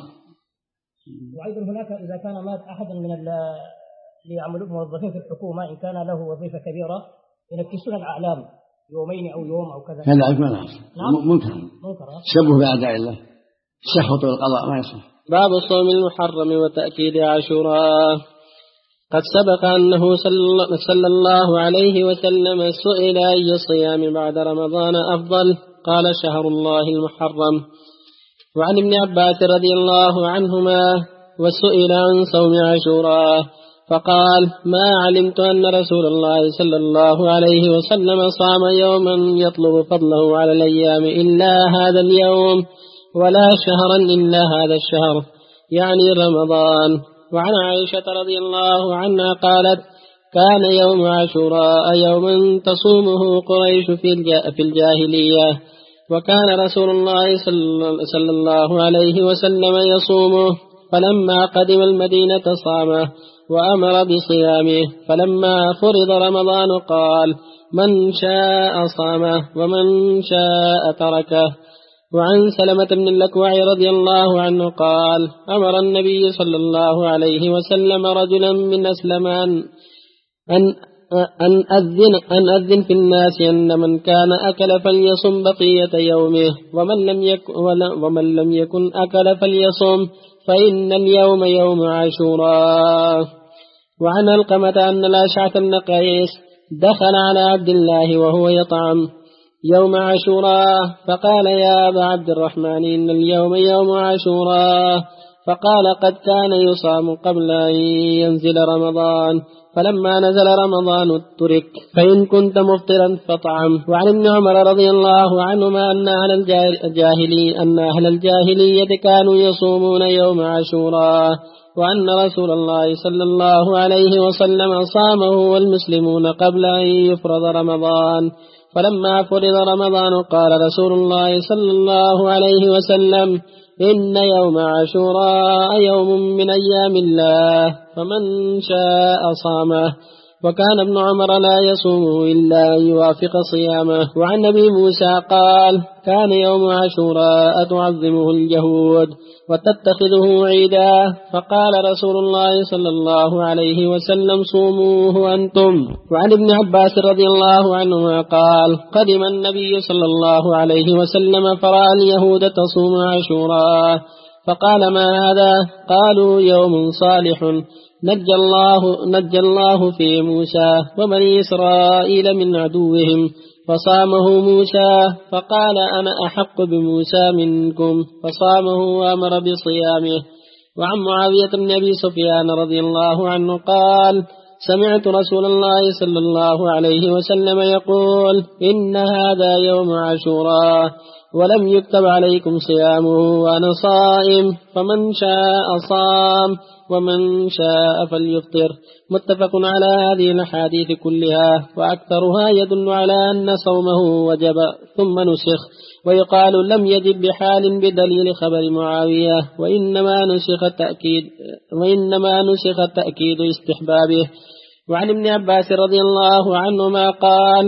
وأيضا هناك إذا كان مات أحد من اللي يعملون موظفين في الحكومة إن كان له وظيفة كبيرة ينكسون الأعلام يومين أو يوم أو كذا
هذا أجمل نعم منكر
منكر
تشبه بأعداء الله سخط القضاء ما يصح.
باب الصوم المحرم وتأكيد عاشوراء. قد سبق أنه صلى الله عليه وسلم سئل أي الصيام بعد رمضان أفضل قال شهر الله المحرم. وعن ابن عباس رضي الله عنهما وسئل عن صوم عاشوراء فقال ما علمت أن رسول الله صلى الله عليه وسلم صام يوما يطلب فضله على الأيام إلا هذا اليوم ولا شهرا إلا هذا الشهر يعني رمضان. وعن عائشة رضي الله عنها قالت كان يوم عاشوراء يوما تصومه قريش في الجاهلية وكان رسول الله صلى الله عليه وسلم يصومه فلما قدم المدينة صامه وأمر بصيامه فلما فرض رمضان قال من شاء صامه ومن شاء تركه. وعن سلمة بن الأكوع رضي الله عنه قال أمر النبي صلى الله عليه وسلم رجلا من أسلمان أن أن أذن, أن أذن في الناس أن من كان أكل فليصم بقية يومه ومن لم يكن, ومن لم يكن أكل فليصم فإن اليوم يوم عاشوراء. وعن القمة أن الأشعث بن قيس دخل على عبد الله وهو يطعم يوم عاشوراء فقال يا أبا عبد الرحمن إن اليوم يوم عاشوراء فقال قد كان يصام قبل أن ينزل رمضان فلما نزل رمضان ترك فإن كنت مفطرا فطعم. وعن ابن عمر رضي الله عنهما أن أهل الجاهلية أن أهل الجاهلية كانوا يصومون يوم عاشوراء وأن رسول الله صلى الله عليه وسلم صامه والمسلمون قبل أن يفرض رمضان فلما فرض رمضان قال رسول الله صلى الله عليه وسلم إن يوم عاشوراء يوم من أيام الله فمن شاء صامه. وكان ابن عمر لا يصومه إلا أن يوافق صيامه. وعن نبي موسى قال كان يوم عاشوراء تعظمه اليهود وتتخذه عيدا فقال رسول الله صلى الله عليه وسلم صوموه أنتم. وعن ابن عباس رضي الله عنهما قال قدم النبي صلى الله عليه وسلم فرأى اليهود تصوم عاشوراء فقال ما هذا؟ قالوا يوم صالح نجى الله, نجى الله في موسى وبني إسرائيل من عدوهم فصامه موسى فقال أنا أحق بموسى منكم فصامه وأمر بصيامه. وعن معاوية بن أبي سفيان رضي الله عنه قال سمعت رسول الله صلى الله عليه وسلم يقول إن هذا يوم عاشوراء ولم يكتب عليكم صيامه وأنا صائم فمن شاء صام ومن شاء فليفطر. متفق على هذه الأحاديث كلها وأكثرها يدل على أن صومه وجب ثم نسخ ويقال لم يجب بحال بدليل خبر معاوية وإنما نسخ تأكيد وإنما نسخ تأكيد استحبابه. وعن ابن عباس رضي الله عنهما قال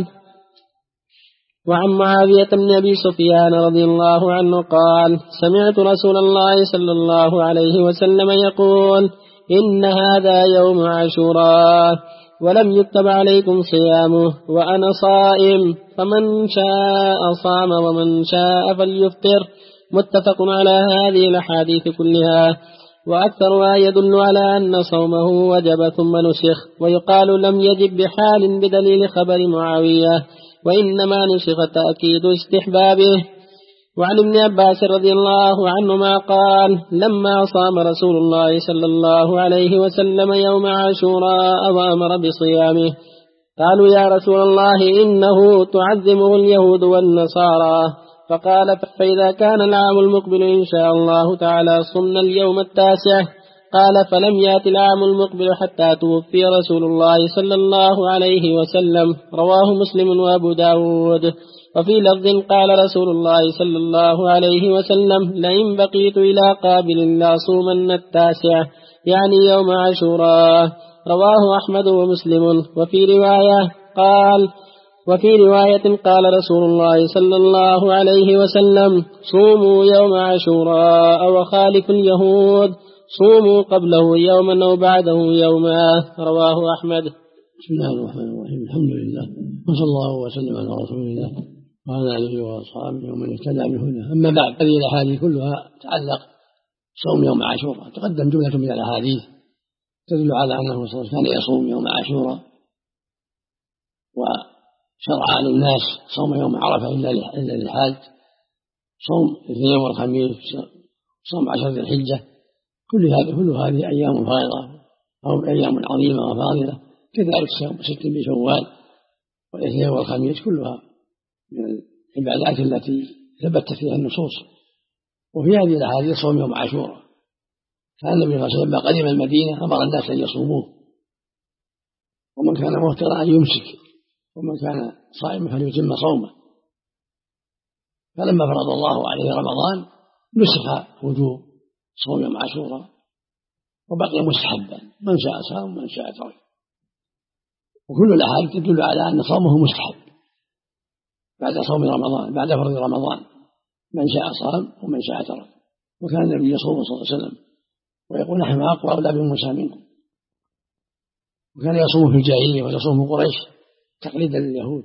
وعن معاوية بن أبي سفيان رضي الله عنه قال سمعت رسول الله صلى الله عليه وسلم يقول إن هذا يوم عاشوراء ولم يكتب عليكم صيامه وأنا صائم، فمن شاء صام ومن شاء فليفطر. متفق على هذه الأحاديث كلها، وأكثرها يدل على أن صومه وجب ثم نسخ، ويقال لم يجب بحال بدليل خبر معاوية، وإنما نسخ تأكيد استحبابه. وعن ابن عباس رضي الله عنهما قال: لما صام رسول الله صلى الله عليه وسلم يوم عاشوراء وأمر بصيامه، قالوا: يا رسول الله إنه تعظمه اليهود والنصارى. فقال: فإذا كان العام المقبل إن شاء الله تعالى صمنا اليوم التاسع. قال: فلم يأت العام المقبل حتى توفي رسول الله صلى الله عليه وسلم. رواه مسلم وأبو داود. وفي لفظ قال رسول الله صلى الله عليه وسلم: لئن بقيت إلى قابل لأصومن التاسع، يعني يوم عاشوراء. رواه أحمد ومسلم. وفي رواية قال وفي رواية قال رسول الله صلى الله عليه وسلم: صوموا يوم عاشوراء وخالفوا اليهود، صوموا قبله يوما أو بعده يوما. رواه أحمد.
بسم الله الرحمن الرحيم. الحمد لله، وصلى الله وسلم على رسول الله وعلى آله وأصحابه ومن اهتدى بهداه. أما بعد، هذه الأحاديث كلها تتعلق صوم يوم عاشوراء. تقدم جملة من الأحاديث تدل على أنه صلى الله عليه وسلم كان يصوم يوم عاشوراء، وشرع للناس صوم يوم عرفة إلا للحاج، صوم الاثنين والخميس، صوم عشر ذي الحجة. كل هذه كل هذه أيام فاضلة أو أيام عظيمة وفاضلة. كذلك صوم ست من شوال والاثنين والخميس كلها من العبادات التي ثبت فيها النصوص. وفي هذه الأحاديث صوم يوم عاشوراء. كان النبي صلى الله عليه وسلم قدم المدينة أمر الناس أن يصوموه، ومن كان مفطرا أن يمسك، ومن كان صائما فليتم صومه. فلما فرض الله عليه رمضان نسخ وجوب صوم يوم عاشوراء وبقي مستحبا، من شاء صام ومن شاء ترك. وكل الأحاديث تدل على أن صومه مستحب بعد صوم رمضان، بعد فرض رمضان، من شاء صام ومن شاء ترك. وكان النبي يصوم صلى الله عليه وسلم ويقول: نحن أقوى أولى بموسى منكم. وكان يصوم في الجاهلية ويصوم قريش تقليدا لليهود.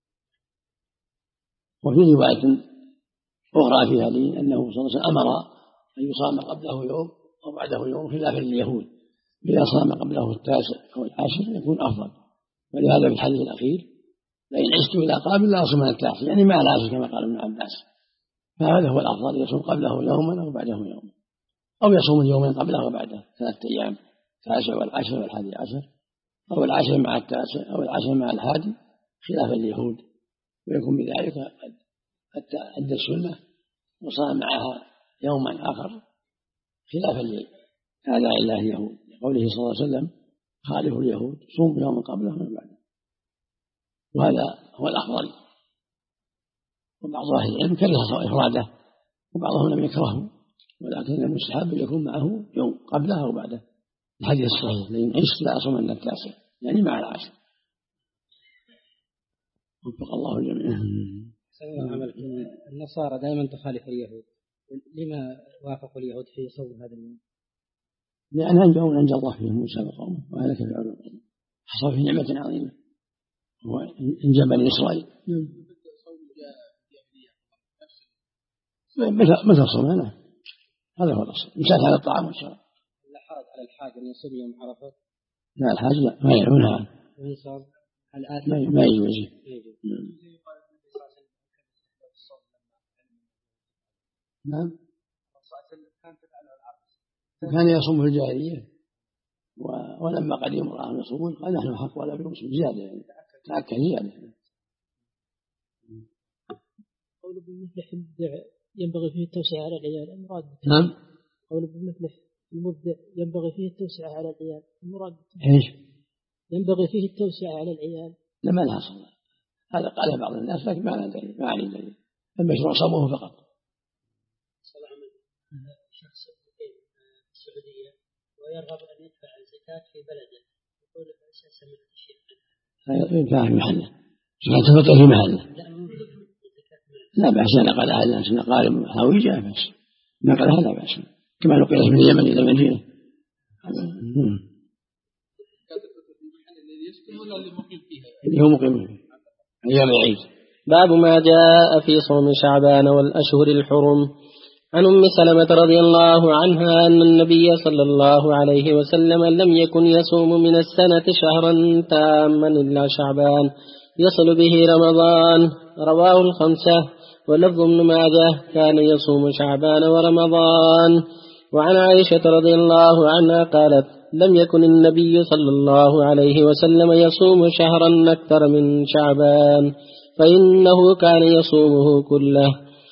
وفي رواية أخرى في هذه أنه صلى الله عليه وسلم أمر أن يصام قبله يوم أو بعده يوم خلافا لليهود، إذا صام قبله التاسع أو العاشر يكون أفضل. ولهذا في الحديث الأخير: لئن عشت إلى قابل لأصومن التاسع، يعني مع العاشر كما قال ابن عباس. فهذا هو الأفضل، يصوم قبله يوما أو بعده يوم، أو يصوم اليومين قبله وبعده، ثلاثة أيام، التاسع والعاشر والحادي عشر، أو العاشر مع التاسع أو العاشر مع الحادي خلافا لليهود، ويكون بذلك أدى السنة وصام معها يوما آخر خلافا لأعداء الله اليهود، لقوله صلى الله عليه وسلم: خالفوا اليهود، صوموا يوما قبله ومن بعده. وهذا هو الأفضل. وبعض أهل العلم كره إفراده وبعضهم لم يكرهه، ولكن المستحب يكون معه يوم قبله أو بعده. الحديث الصحيح: لئن عشت لأصومن التاسع، يعني مع العاشر. وفق الله الجميع.
النصارى دائما تخالف اليهود، لما وافقوا اليهود في صوم هذا اليوم؟
لأن أنجوا أنجى الله فيهم موسى وقومه وهلك فرعون، حصل في نعمة عظيمة هو إنجى بني إسرائيل. مثل صومنا هذا هو الأصل، مساك على الطعام والشراب.
لا حرج على الحاج أن يصوم يوم عرفة؟
لا، الحاج لا، ما يعملها، ما يجوز. نعم، كان يصوم في الجاهلية، ولما قدم الله يصومون قال: نحن حق ولا بنصوم زيادة، يعني تأكد زيادة.
قول بمثل المبدع ينبغي فيه التوسعة على العيال، المراد.
نعم،
قول بمثل المبدع ينبغي فيه التوسعة على العيال، المراد.
ايش؟
ينبغي فيه التوسعة على العيال.
لما لها صلاة، هذا قاله بعض الناس لكن ما ندري، ما عليه دليل، المشروع صومه فقط.
صلاة من شخص مقيم في السعودية ويرغب أن يدفع الزكاة في بلده، يقول أساسا من الشيخ
هذا يدفع في محله، زكاة الفطر في محله، لا بأس. نقلها الناس نقال هويجة لا بأس، نقلها لا بأس، كما نقلت من اليمن إلى المدينة. اللي هو مقيم فيه أيام العيد.
باب ما جاء في صوم شعبان والأشهر الحرم. عن أم سلمة رضي الله عنها أن النبي صلى الله عليه وسلم لم يكن يصوم من السنة شهرا تاما إلا شعبان يصل به رمضان. رواه الخمسة ولفظ ابن ماجه كان يصوم شعبان ورمضان. وعن عائشة رضي الله عنها قالت لم يكن النبي صلى الله عليه وسلم يصوم شهرا أكثر من شعبان فإنه كان يصومه كله.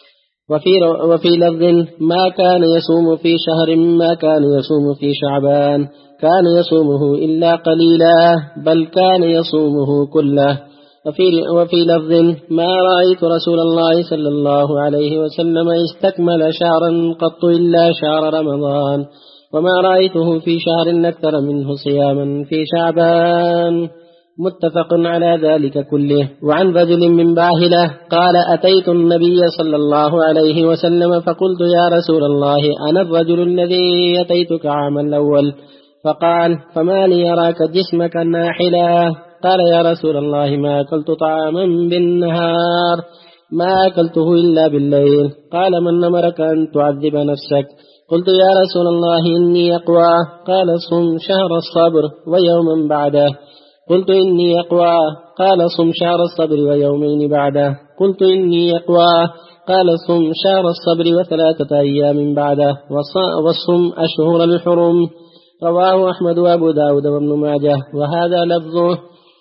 وفي, وفي لفظ ما كان يصوم في شهر ما كان يصوم في شعبان كان يصومه إلا قليلا بل كان يصومه كله. وفي, وفي لفظ ما رأيت رسول الله صلى الله عليه وسلم استكمل شهرا قط إلا شهر رمضان وما رأيته في شهر أكثر منه صياما في شعبان. متفق على ذلك كله. وعن رجل من باهلة قال أتيت النبي صلى الله عليه وسلم فقلت يا رسول الله أنا الرجل الذي أتيتك عام الأول فقال فما لي يراك جسمك ناحلا. قال يا رسول الله ما أكلت طعاما بالنهار ما أكلته إلا بالليل. قال من أمرك أن تعذب نفسك؟ قلت يا رسول الله إني أقوى. قال صم شهر الصبر ويوما بعده. قلت إني أقوى. قال صم شهر الصبر ويومين بعده. قلت إني أقوى. قال صم شهر الصبر وثلاثة أيام بعده وصم أشهر الحرم. رواه أحمد وأبو داود وابن ماجه وهذا لفظه.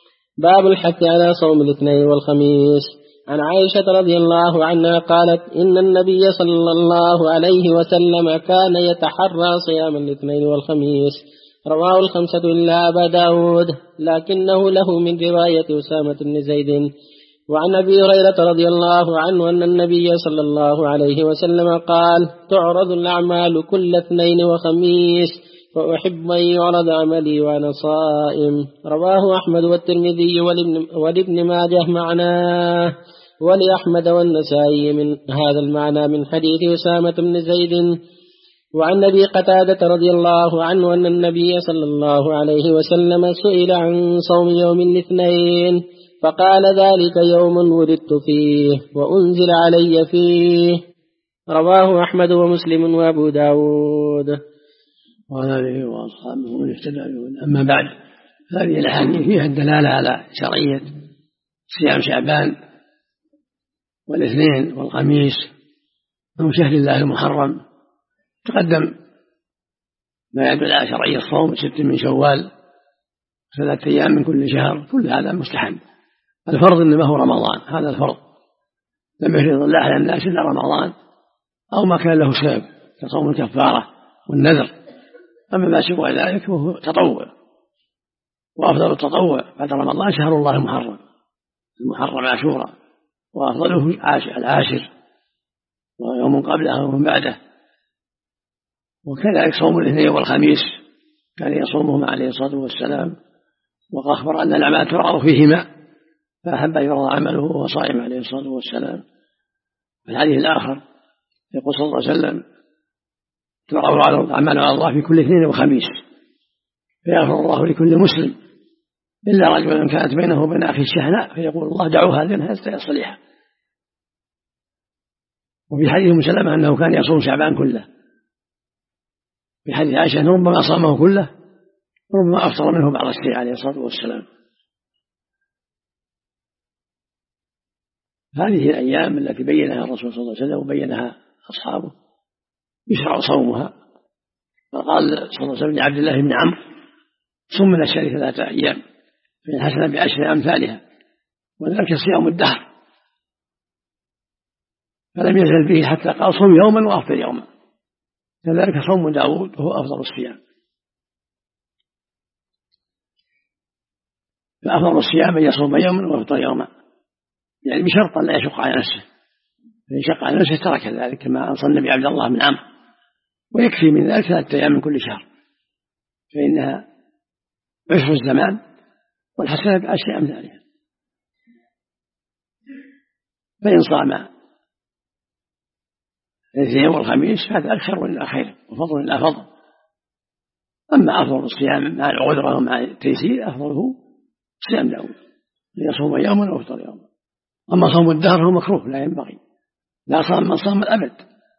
باب الحث على صوم الاثنين والخميس. عن عائشة رضي الله عنها قالت إن النبي صلى الله عليه وسلم كان يتحرى صيام الاثنين والخميس. رواه الخمسة إلا أبا داود لكنه له من رواية أسامة بن زيد. وعن أبي هريرة رضي الله عنه أن النبي صلى الله عليه وسلم قال تعرض الأعمال كل اثنين وخميس فأحب أن يعرض عملي وأنا صائم. رواه أحمد والترمذي ولابن ماجه معناه ولأحمد والنسائي من هذا المعنى من حديث أسامة بن زيد. وعن أبي قتادة رضي الله عنه أن النبي صلى الله عليه وسلم سئل عن صوم يوم الاثنين فقال ذلك يوم ولدت فيه وأنزل علي فيه. رواه أحمد ومسلم وأبو داود.
وعن آله وأصحابه من اهتدى بهداه. أما بعد هذه الأحاديث فيها الدلالة على شرعية صيام شعبان والاثنين والخميس من شهر الله المحرم. تقدم ما يدل على شرعية الصوم ست من شوال ثلاثة أيام من كل شهر كل هذا مستحب. الفرض إنما هو رمضان هذا الفرض لم يفرض الله على الناس إلا رمضان أو ما كان له سبب كصوم الكفارة والنذر. أما ما سوى ذلك فهو تطوع وأفضل التطوع بعد رمضان شهر الله المحرم المحرم عاشوراء وأفضله العاشر ويوم قبله ويوم بعده. وكذلك صوم الاثنين والخميس كان يصومهما عليه الصلاة والسلام وأخبر أن الأعمال تعرض فيهما فأحب أن يرضى عمله وهو صائم عليه الصلاة والسلام. في الحديث الآخر يقول صلى الله عليه وسلم تعرض الأعمال على الله في كل اثنين وخميس فيغفر الله لكل مسلم إلا رجلا كانت بينه وبين أخيه الشحناء فيقول الله دعوها لأنها يصلحها. وفي حديث أم سلمة أنه كان يصوم شعبان كله. في حديث عائشة أنه ربما صامه كله وربما أفطر منه بعض الشيء عليه الصلاة والسلام. هذه الأيام التي بينها الرسول صلى الله عليه وسلم وبينها أصحابه يشرع صومها. فقال صلى الله عليه وسلم لعبد الله بن عمرو صم من الشهر ثلاثة أيام فإن حسنة بعشر أمثالها وذلك صيام الدهر فلم يزل به حتى قال صم يوما وأفطر يوما. كذلك صوم داود وهو أفضل الصيام. فأفضل الصيام أن يصوم يوما ويفطر يوما يعني بشرط لا يشق على نفسه. فإن شق على نفسه ترك ذلك كما أنصى النبي عبد الله بن عمرو. ويكفي من ذلك ثلاثة أيام من كل شهر فإنها عشر الزمان والحسنة بعشر أمثالها. فإن صام الاثنين والخميس هذا الخير ولا خير وفضل لا فضل. أما أفضل الصيام مع العذر ومع التيسير أفضله صيام داود يصوم يوما ويفطر يوما. أما صوم الدهر هو مكروه لا ينبغي، لا صام من صام الأبد،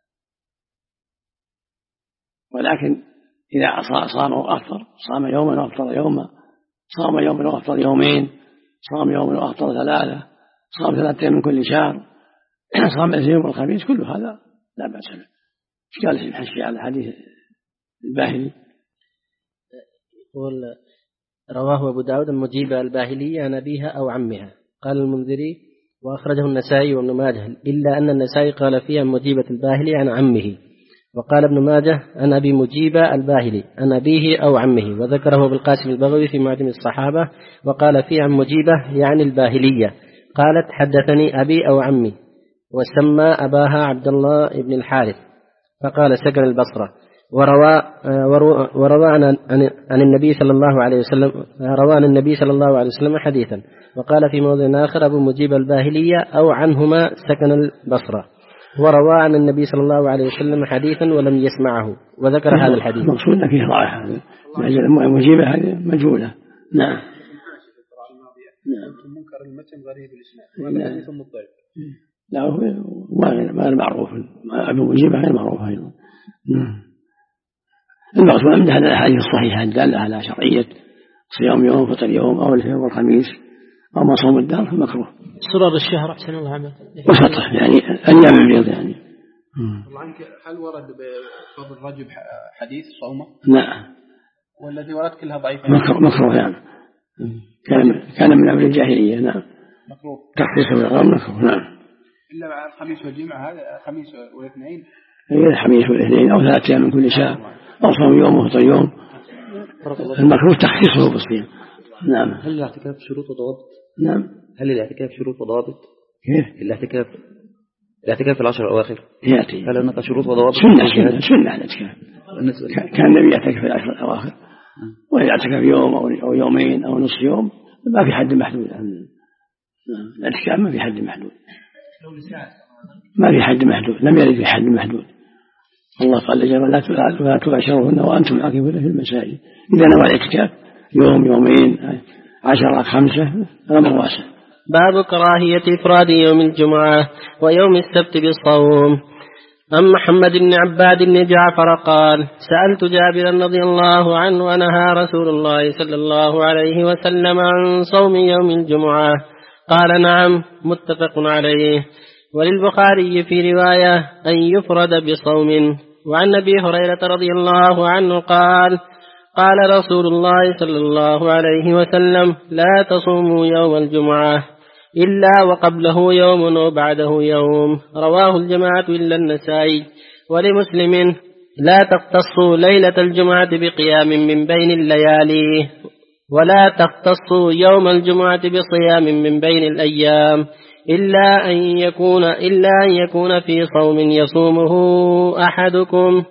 ولكن إذا صام وأفطر صام يوما وأفطر يوما، صام يوما وأفطر يومين، صام يوما وأفطر ثلاثة، صام ثلاثة من كل شهر، صام الاثنين والخميس، كل هذا لا بأس به. ايش قال في الحشي على حديث الباهلي؟
يقول رواه أبو داود المجيبة الباهلية عن أبيها أو عمها. قال المنذري وأخرجه النسائي وابن ماجه، إلا أن النسائي قال فيها مجيبة الباهلي عن عمه، وقال ابن ماجه عن أبي مجيبة الباهلي عن أبيه أو عمه، وذكره بالقاسم البغوي في معجم الصحابة، وقال فيه عن مجيبة يعني الباهلية قالت حدثني أبي أو عمي، وسمى أباها عبد الله بن الحارث فقال سكن البصرة. وروى وروى عن عن النبي صلى الله عليه وسلم روى عن النبي صلى الله عليه وسلم حديثا، وقال في موضع آخر أبو مجيب الباهلية أو عنهما سكن البصرة. وروى عن النبي صلى الله عليه وسلم حديثا ولم يسمعه، وذكر هذا الحديث.
المقصود فيه ضعف، هذا مجيبة هذه مجهولة. نعم.
نعم. منكر المتن غريب الإسناد وهذا حديث مضطرب.
لا هو غير معروف، أبو مجيبة غير معروف أيضا. المقصود من هذه الأحاديث الصحيحة الدالة على شرعية صيام يوم فطر يوم أو الاثنين والخميس أو ما صوم الدار فمكروه.
سرر الشهر أحسن الله عمل
وسطه يعني أيام البيض يعني.
الله عنك، هل ورد بفضل الرجل حديث صومه؟
نعم.
والذي ورد كلها ضعيفة.
مكروه يعني. كان كان من أمر الجاهلية. نعم.
مكروه.
تخصيصه بالغرام مكروه. نعم.
إلا مع الخميس والجمعة، هذا الخميس والاثنين.
إيه الخميس والاثنين أو ثلاثة أيام من كل شهر أو صوم يوم وفطر يوم. المكروه تخصيصه بالصيام. نعم.
هل الاعتكاف شروط وضوابط؟
نعم.
هل الاعتكاف شروط وضوابط؟
كيف؟
الاعتكاف الاعتكاف في العشر الأواخر
يأتي.
هل هناك شروط وضوابط؟
سنة سنة سنة على الاعتكاف. كان النبي يعتكف في العشر الأواخر، ويعتكف يوم أو يومين أو نصف يوم، ما في حد محدود. الاعتكاف ما في حد محدود، ما في حد محدود، لم يرد في حد محدود. الله قال لجل لا تباشروهن وأنتم عاكفون في المساجد. إذا نوى الاعتكاف يوم يومين عشرة خمسة أمر واسع.
باب كراهية إفراد يوم الجمعة ويوم السبت بالصوم. عن محمد بن عباد بن جعفر قال سألت جابرا رضي الله عنه ونهى رسول الله صلى الله عليه وسلم عن صوم يوم الجمعة؟ قال نعم، متفق عليه. وللبخاري في رواية أن يفرد بصوم. وعن أبي هريرة رضي الله عنه قال قال رسول الله صلى الله عليه وسلم لا تصوموا يوم الجمعة إلا وقبله يوم وبعده يوم. رواه الجماعة إلا النسائي. ولمسلم لا تختصوا ليلة الجمعة بقيام من بين الليالي، ولا تختصوا يوم الجمعة بصيام من بين الأيام، إلا أن يكون إلا أن يكون في صوم يصومه أحدكم.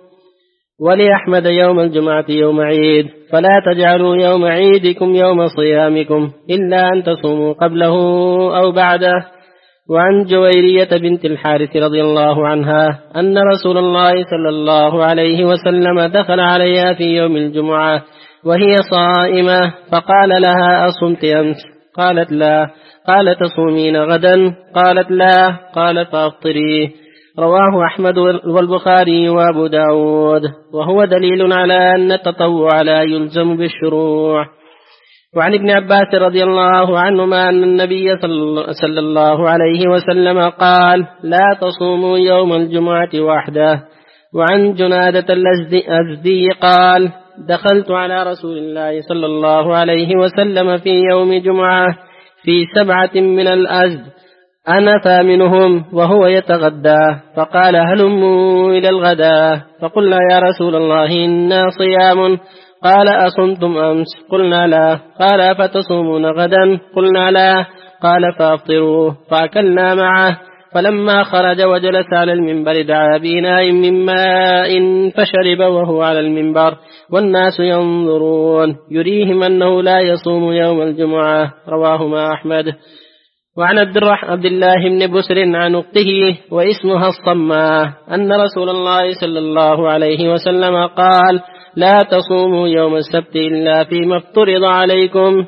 ولأحمد يوم الجمعة يوم عيد، فلا تجعلوا يوم عيدكم يوم صيامكم إلا أن تصوموا قبله أو بعده. وعن جويرية بنت الحارث رضي الله عنها أن رسول الله صلى الله عليه وسلم دخل عليها في يوم الجمعة وهي صائمة، فقال لها أصمت أمس؟ قالت لا. قال تصومين غدا؟ قالت لا. قال فأفطري. رواه أحمد والبخاري وأبو داود، وهو دليل على أن التطوع لا يلزم بالشروع. وعن ابن عباس رضي الله عنهما أن النبي صلى الله عليه وسلم قال لا تصوموا يوم الجمعة وحده. وعن جنادة الأزدي قال دخلت على رسول الله صلى الله عليه وسلم في يوم جمعة في سبعة من الأزد أنا ثامنهم وهو يتغدى، فقال هلموا إلى الغداء. فقلنا يا رسول الله إنا صيام. قال أصمتم أمس؟ قلنا لا. قال فتصومون غدا؟ قلنا لا. قال فأفطروا. فأكلنا معه. فلما خرج وجلس على المنبر دعا بإناء من ماء فشرب وهو على المنبر والناس ينظرون يريهم أنه لا يصوم يوم الجمعة. رواهما أحمد. وعن عبد الله بن بسر عن أخته واسمها الصماء أن رسول الله صلى الله عليه وسلم قال لا تصوموا يوم السبت إلا فيما افترض عليكم،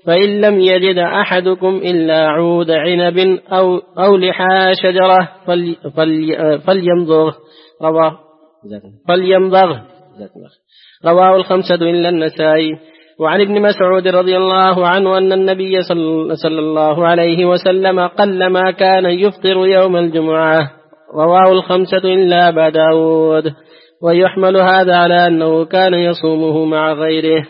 فإن لم يجد أحدكم إلا عود عنب أو, أو لحى شجرة فلي فلي فليمضغ رواه فليمضغ رواه الخمسة إلا النسائي. وعن ابن مسعود رضي الله عنه أن النبي صلى الله عليه وسلم قلما كان يفطر يوم الجمعة، رواه الخمسة إلا أبا داود. ويحمل هذا على أنه كان يصومه مع غيره.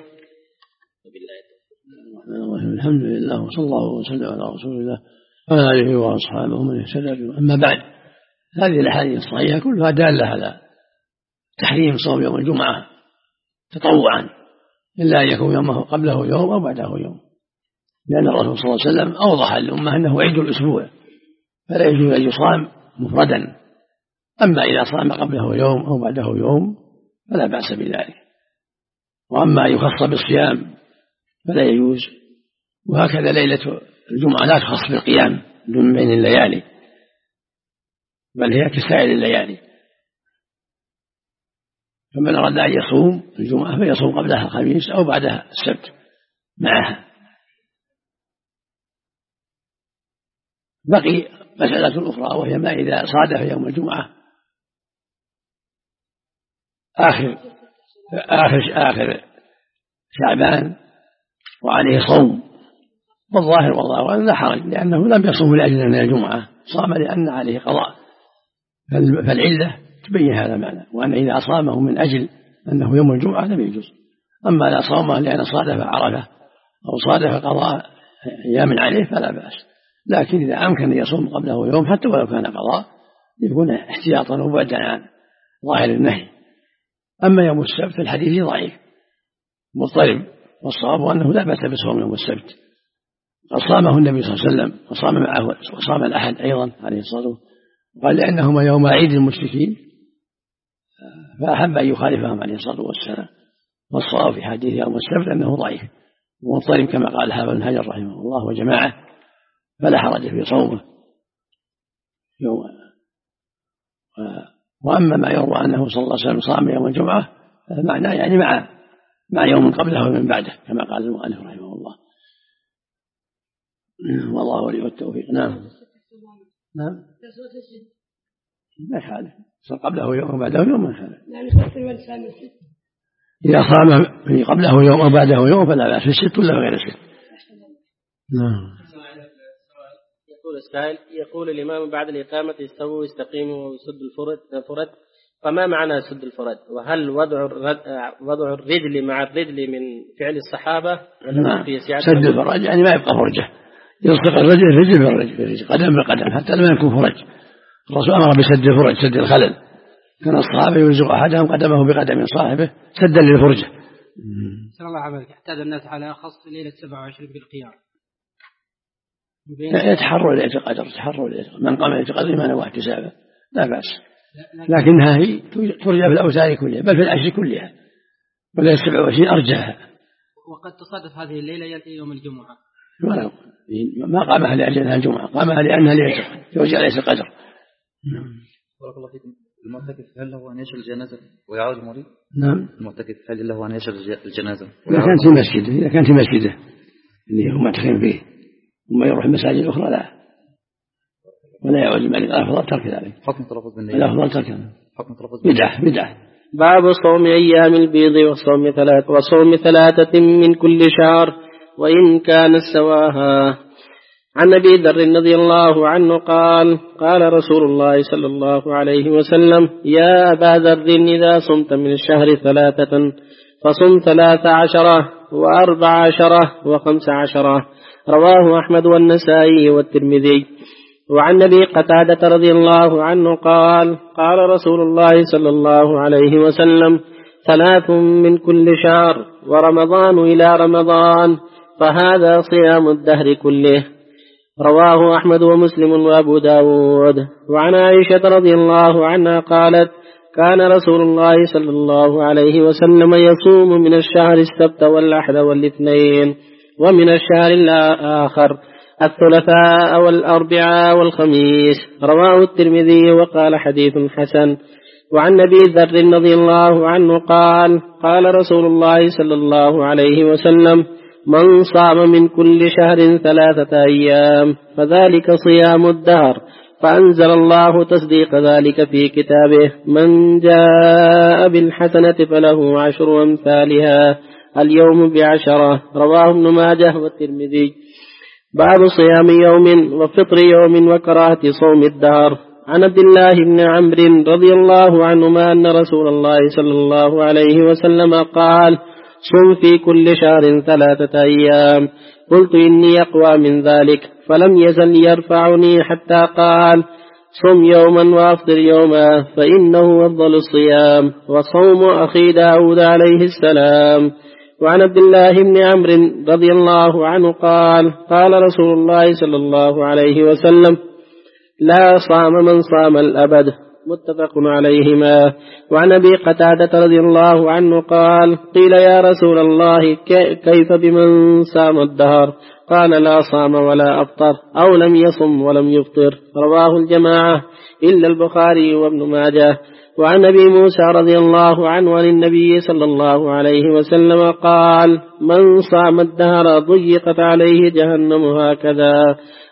الحمد لله وصلى الله وسلم على رسول الله وعلى آله وأصحابه من اهتدى. أما بعد، هذه الأحاديث الصحيحة كلها دالة على تحريم صوم يوم الجمعة تطوعا، إلا أن يكون يومه قبله يوم أو بعده يوم، لأن الرسول صلى الله عليه وسلم أوضح للأمة أنه عيد الأسبوع فلا يجوز أن يصام مفردا. أما إذا صام قبله يوم أو بعده يوم فلا بأس بذلك، وأما أن يخص بالصيام فلا يجوز. وهكذا ليلة الجمعة لا تخص بالقيام من بين الليالي، بل هي كسائر الليالي. فمن أراد أن يصوم الجمعة فيصوم قبلها الخميس أو بعدها السبت معها. بقي مسألة أخرى، وهي ما إذا صادف يوم الجمعة آخر آخر آخر شعبان وعليه صوم، والظاهر والله أعلم لا حرج، لأنه لم يصوم لأجل أن الجمعة، صام لأن عليه قضاء، فالعلة تبين هذا المعنى، وأن إذا صامه من أجل أنه يوم الجمعة لم يجوز. أما لا صامه لأن صادف عرفة أو صادف قضاء أيام عليه فلا بأس، لكن إذا أمكن أن يصوم قبله يوم حتى ولو كان قضاء يكون احتياطا وبعدا عن ظاهر النهي. أما يوم السبت الحديث ضعيف مضطرب، والصواب أنه لا بأس بصوم يوم السبت، قد صامه النبي صلى الله عليه وسلم وصام معه وصام الأحد أيضا عليه الصلاة والسلام، قال لأنهما يوم عيد المشركين فأحب أن يخالفهم عليه الصلاة والسلام. والصواب في حديث يوم السبت أنه ضعيف ومضطرب كما قال حافظ بن حجر رحمه الله وجماعة، فلا حرج في صومه يوم. وأما ما يروى أنه صلى الله عليه وسلم صام يوم الجمعة فمعناه يعني مع مع يوم قبله ومن بعده كما قال المؤلف رحمه الله. والله ولي التوفيق. نعم نعم ما يخالف، صار قبله يوم وبعده يوم ما يخالف. إذا صام قبله يوم أو بعده يوم فلا بأس، في الست ولا غير الست. نعم.
يقول السائل، يقول الإمام بعد الإقامة استووا استقيموا وسد الفرد، فما معنى سد الفرد؟ وهل وضع وضع الرجل مع الرجل من فعل الصحابة؟
نعم. سد الفرج يعني ما يبقى فرجه، يلصق الرجل الرجل بالرجل قدم بالقدم حتى لما يكون فرج. الرسول أمر بسد الفرج، سد الخلل، كان الصحابة يلزق أحدهم قدمه بقدم صاحبه سدا للفرجة.
صلى الله عليه وسلم اعتاد الناس على خص ليلة سبعة وعشرين بالقيام،
يتحروا ليلة القدر، يتحروا ليلة من قام ليلة القدر إيمانا واحتسابا لا بأس، لكنها هي ترجى في الأوتار كلها بل في العشر كلها، وليلة سبعة وعشرين أرجاها.
وقد تصادف هذه الليلة يأتي يوم الجمعة،
ما قامها لأجلها الجمعة، قامها لأنها ليلة يرجع ليلة القدر.
بارك الله فيكم. المعتكف هل له أن يشهد الجنازة ويعود المريض؟
نعم.
المعتكف هل له أن يشهد الجنازة
إذا كانت في مسجده، إذا كانت في مسجده اللي هو معتكف فيه ثم يروح المساجد الأخرى لا، ولا يعود المريض، الأفضل ترك ذلك.
حكم التلفظ بالنية.
الأفضل ترك ذلك.
حكم التلفظ
بدعة بدعة.
باب صوم أيام البيض وصوم ثلاث وصوم ثلاثة من كل شهر وإن كان سواها. عن أبي ذر رضي الله عنه قال قال رسول الله صلى الله عليه وسلم: يا أبا ذر إذا صمت من الشهر ثلاثة فصم ثلاث عشرة وأربع عشرة وخمس عشرة. رواه أحمد والنسائي والترمذي. وعن أبي قتادة رضي الله عنه قال قال رسول الله صلى الله عليه وسلم: ثلاث من كل شهر ورمضان إلى رمضان فهذا صيام الدهر كله. رواه أحمد ومسلم وأبو داود. وعن عائشة رضي الله عنها قالت: كان رسول الله صلى الله عليه وسلم يصوم من الشهر السبت والأحد والاثنين، ومن الشهر الآخر الثلاثاء والأربعاء والخميس. رواه الترمذي وقال حديث حسن. وعن أبي ذر رضي الله عنه قال قال رسول الله صلى الله عليه وسلم: من صام من كل شهر ثلاثة أيام فذلك صيام الدهر. فأنزل الله تصديق ذلك في كتابه: من جاء بالحسنة فله عشر أمثالها اليوم بعشرة. رواه ابن ماجه والترمذي. باب صيام يوم وفطر يوم وكراهة صوم الدهر. عن عبد الله بن عمرو رضي الله عنهما أن رسول الله صلى الله عليه وسلم قال: صم في كل شهر ثلاثة أيام. قلت: إني أقوى من ذلك. فلم يزل يرفعني حتى قال: صم يوما وأفطر يوما فإنه أفضل الصيام وصوم أخي داود عليه السلام. وعن عبد الله بن عمرو رضي الله عنه قال: قال رسول الله صلى الله عليه وسلم: لا صام من صام الأبد. متفق عليهما. وعن أبي قتادة رضي الله عنه قال: قيل يا رسول الله كيف بمن صام الدهر؟ قال: لا صام ولا أفطر أو لم يصم ولم يفطر. رواه الجماعة إلا البخاري وابن ماجه. وعن أبي موسى رضي الله عنه عن النبي صلى الله عليه وسلم قال: من صام الدهر ضيقت عليه جهنم هكذا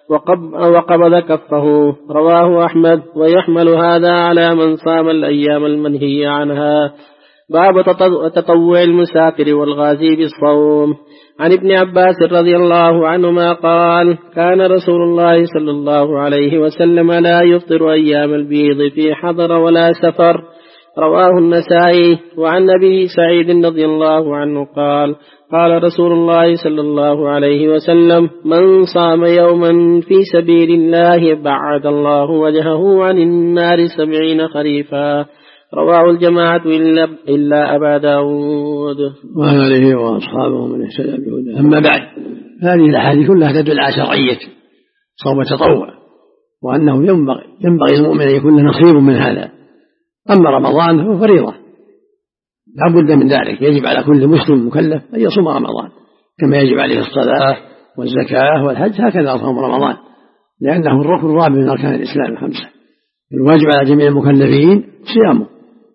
وقبض كفه. رواه أحمد. ويحمل هذا على من صام الأيام المنهي عنها. باب تطوع المسافر والغازي بالصوم. عن ابن عباس رضي الله عنهما قال: كان رسول الله صلى الله عليه وسلم لا يفطر أيام البيض في حضر ولا سفر. رواه النسائي. وعن أبي سعيد رضي الله عنه قال: قال رسول الله صلى الله عليه وسلم: من صام يوما في سبيل الله بعد الله وجهه عن النار سبعين خريفا. رواه الجماعة إلا, إلا أبا داود.
وآله وأصحابه من اهتدى بهداه. أما بعد، هذه الأحاديث كلها تدل على شرعية صوم التطوع، وأنه ينبغي, ينبغي المؤمن أن يكون له نصيب من هذا. أما رمضان فهو فريضة لا بد من ذلك، يجب على كل مسلم مكلف أن يصوم رمضان كما يجب عليه الصلاة والزكاة والحج، هكذا صوم رمضان، لأنه الركن الرابع من أركان الإسلام الخمسة. الواجب على جميع المكلفين صيامه،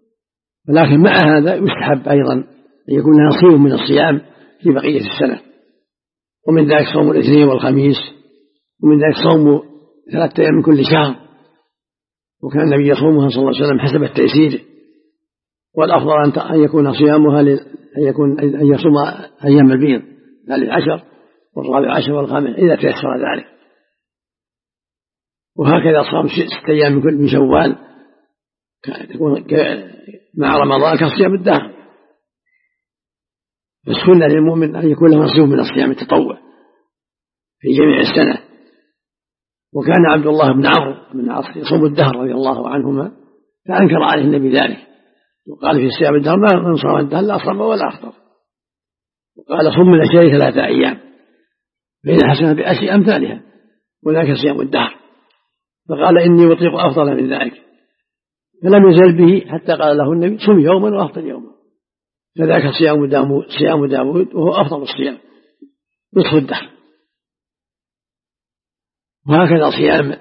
ولكن مع هذا يستحب أيضا أن يكون له نصيب من الصيام في بقية السنة، ومن ذلك صوم الاثنين والخميس، ومن ذلك صوم ثلاثة أيام من كل شهر، وكان النبي يصومها صلى الله عليه وسلم حسب التيسير. والأفضل أن يكون صيامها أن يكون أن يصوم أيام البيض الثالث عشر والرابع عشر والخامس إذا تيسر ذلك. وهكذا صام ست أيام من كل من شوال تكون مع رمضان كصيام الدهر. فالسنة للمؤمن أن يكون له نصيب من الصيام التطوع في جميع السنة. وكان عبد الله بن عمرو بن العاص يصوم الدهر رضي الله عنهما، فأنكر عليه النبي ذلك، وقال في صيام الدهر: من صام الدهر لا صام ولا أفطر. وقال: صم من الشهر ثلاثة أيام بين حسنة بأشي أمثالها، وذاك صيام الدهر. فقال: إني أطيق أفضل من ذلك. فلم يزل به حتى قال له النبي: صم يوما وأفطر يوما. فذاك صيام داود, صيام داود وهو أفضل الصيام نصف الدهر. وهكذا صيام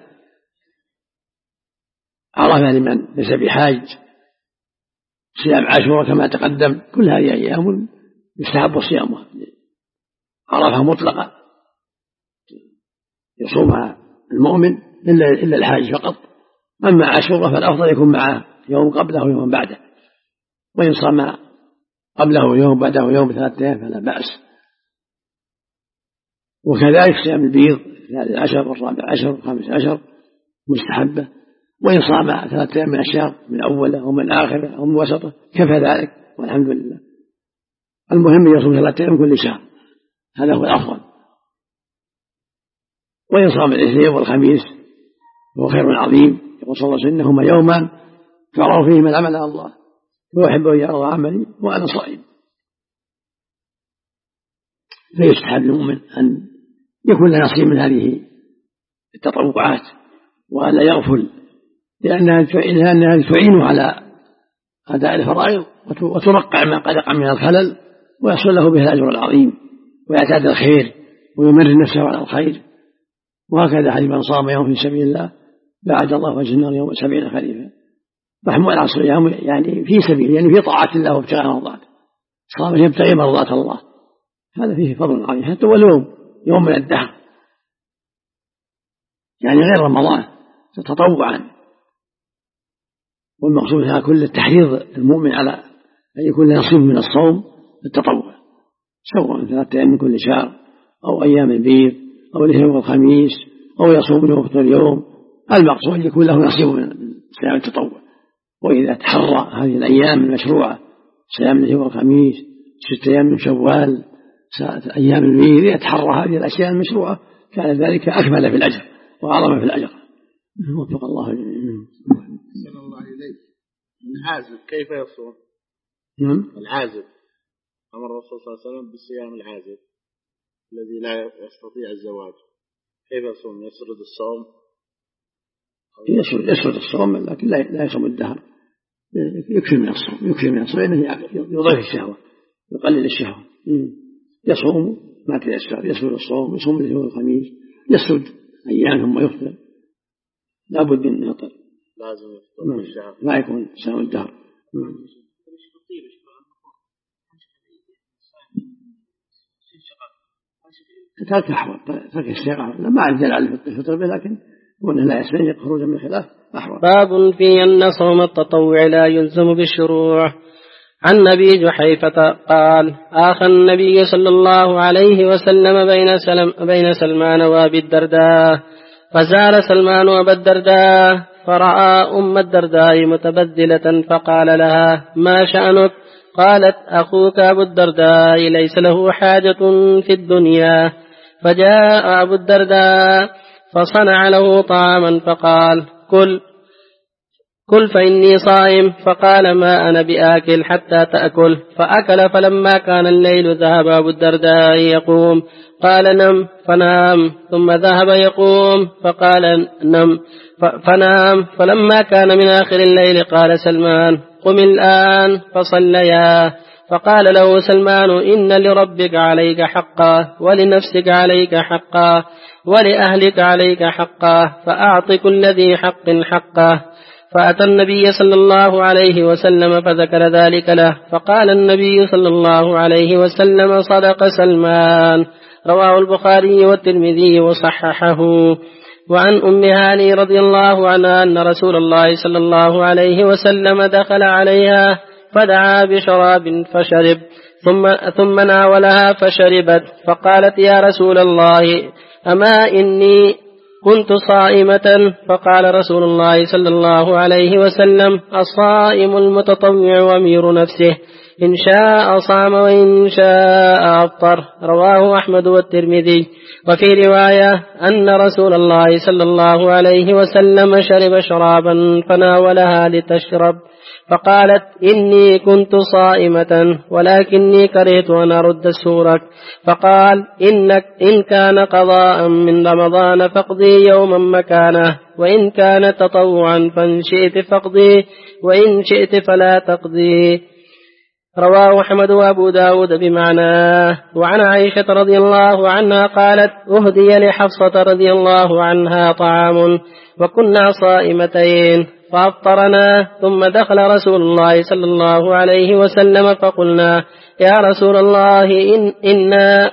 عرفة لمن ليس بحاج، صيام عاشوراء كما تقدم، كل هذه أيام يستحب صيامها. عرفة مطلقة يصومها المؤمن إلا الحاج فقط. أما عاشوراء فالأفضل يكون معه يوم قبله ويوم بعده، وإن صام قبله يوم بعده يوم ثلاثة أيام فلا بأس. وكذلك صيام البيض الثالث عشر والرابع عشر والخامس عشر مستحبة، وإن صام ثلاثة أيام من الشهر من أوله أو من آخره أو من وسطه كفى ذلك والحمد لله. المهم يصوم ثلاثة أيام كل شهر، هذا هو الأفضل. وإن صام الاثنين والخميس هو خير عظيم، يقول صلى الله عليه وسلم: إنهما يومان فرغ فيهما العمل على الله وأحب أن يرى عملي وأنا صائم. فيستحب للمؤمن أن يكون له نصيب من هذه التطوعات وألا يغفل، لأنها تعينه على أداء الفرائض وترقع ما قد يقع من الخلل، ويحصل له به الأجر العظيم ويعتاد الخير ويمر نفسه على الخير. وهكذا حديث: من صام يوم في سبيل الله بعد الله وجه النار يوم سبعين خريفا. محمول على الصيام يعني في سبيل، يعني في طاعة الله وابتغاء مرضاته، صام يبتغي مرضات الله هذا فيه فضل عظيم، حتى ولو يوم من الدهر يعني غير رمضان تطوعا. والمقصود هذا كل التحريض المؤمن على أن يكون له نصيب من الصوم بالتطوع، سواء ثلاثة أيام من كل شهر أو أيام البيض أو الاثنين والخميس أو يصوم من وقت اليوم. المقصود أن يكون له نصيب من صيام التطوع. وإذا تحرى هذه الأيام المشروعة صيام الاثنين والخميس، ستة أيام من شوال، أيام البيض، يتحرى هذه الأشياء المشروعة كان ذلك أكمل في الأجر وأعظم في الأجر. وفق الله.
صلى الله عليه. العازب كيف يصوم؟
نعم.
العازب أمر الرسول صلى الله عليه وسلم بصيام العازب الذي لا يستطيع الزواج، كيف يصوم؟ يسرد الصوم؟
يسرد, يسرد الصوم لكن لا يصوم الدهر، يكفي من الصوم، يكفي من الصوم لأنه يضيف الشهوة، يقلل الشهوة. يصوم ما تيسر، يسرد الصوم، يصوم الاثنين والخميس، يسرد أيام ثم يفطر، لا بد من يفطر،
لازم يفطر بالشهر،
لا يكون صيام الدهر. ترك أحوط، ترك الشيء ما عندنا على الفطر به، لكن وأنه لا يستنجد خروجا من الخلاف أحوط.
باب في أن صوم التطوع لا يلزم بالشروع. عن أبي جحيفة قال: آخى النبي صلى الله عليه وسلم بين, سلم بين سلمان وأبي الدرداء، فزار سلمان وأبا الدرداء فرأى أم الدرداء متبذلة فقال لها: ما شأنك؟ قالت: أخوك أبو الدرداء ليس له حاجة في الدنيا. فجاء أبو الدرداء فصنع له طعاما فقال: كل كل فإني صائم. فقال: ما أنا بآكل حتى تأكل. فأكل. فلما كان الليل ذهب أبو الدرداء يقوم، قال: نم. فنام. ثم ذهب يقوم، فقال: نم. فنام. فلما كان من آخر الليل قال سلمان: قم الآن فصليا. فقال له سلمان: إن لربك عليك حقا، ولنفسك عليك حقا، ولأهلك عليك حقا، فأعط كل ذي حق حقه. فأتى النبي صلى الله عليه وسلم فذكر ذلك له، فقال النبي صلى الله عليه وسلم: صدق سلمان. رواه البخاري والترمذي وصححه. وعن أم هاني رضي الله عنها أن رسول الله صلى الله عليه وسلم دخل عليها فدعا بشراب فشرب، ثم, ثم ناولها فشربت، فقالت: يا رسول الله، أما إني كنت صائمة. فقال رسول الله صلى الله عليه وسلم: الصائم المتطوع أمير نفسه، إن شاء صام وإن شاء أفطر. رواه أحمد والترمذي. وفي رواية أن رسول الله صلى الله عليه وسلم شرب شرابا فناولها لتشرب، فقالت: إني كنت صائمة ولكني كرهت أن أرد السورك. فقال: إنك إن كان قضاء من رمضان فاقضي يوما مكانه، وإن كان تطوعا فإن شئت فاقضي، وإن شئت فلا تقضي. رواه أحمد وأبو داود بمعناه. وعن عائشة رضي الله عنها قالت: أهدي لحفصة رضي الله عنها طعام وكنا صائمتين فأفطرنا، ثم دخل رسول الله صلى الله عليه وسلم فقلنا: يا رسول الله، إن إنا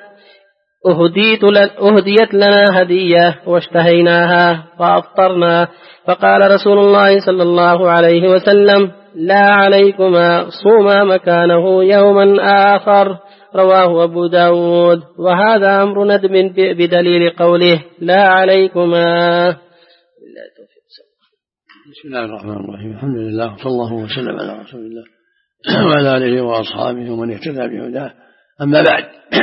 أهديت لنا هدية واشتهيناها فأفطرنا. فقال رسول الله صلى الله عليه وسلم: لا عليكما، صوما مكانه يوما آخر. رواه أبو داود. وهذا أمر ندم بدليل قوله: لا عليكما.
بسم الله الرحمن الرحيم. الحمد لله صلى الله وسلم على رسول الله وعلى آله وأصحابه ومن اهتدى بهداه. أما بعد،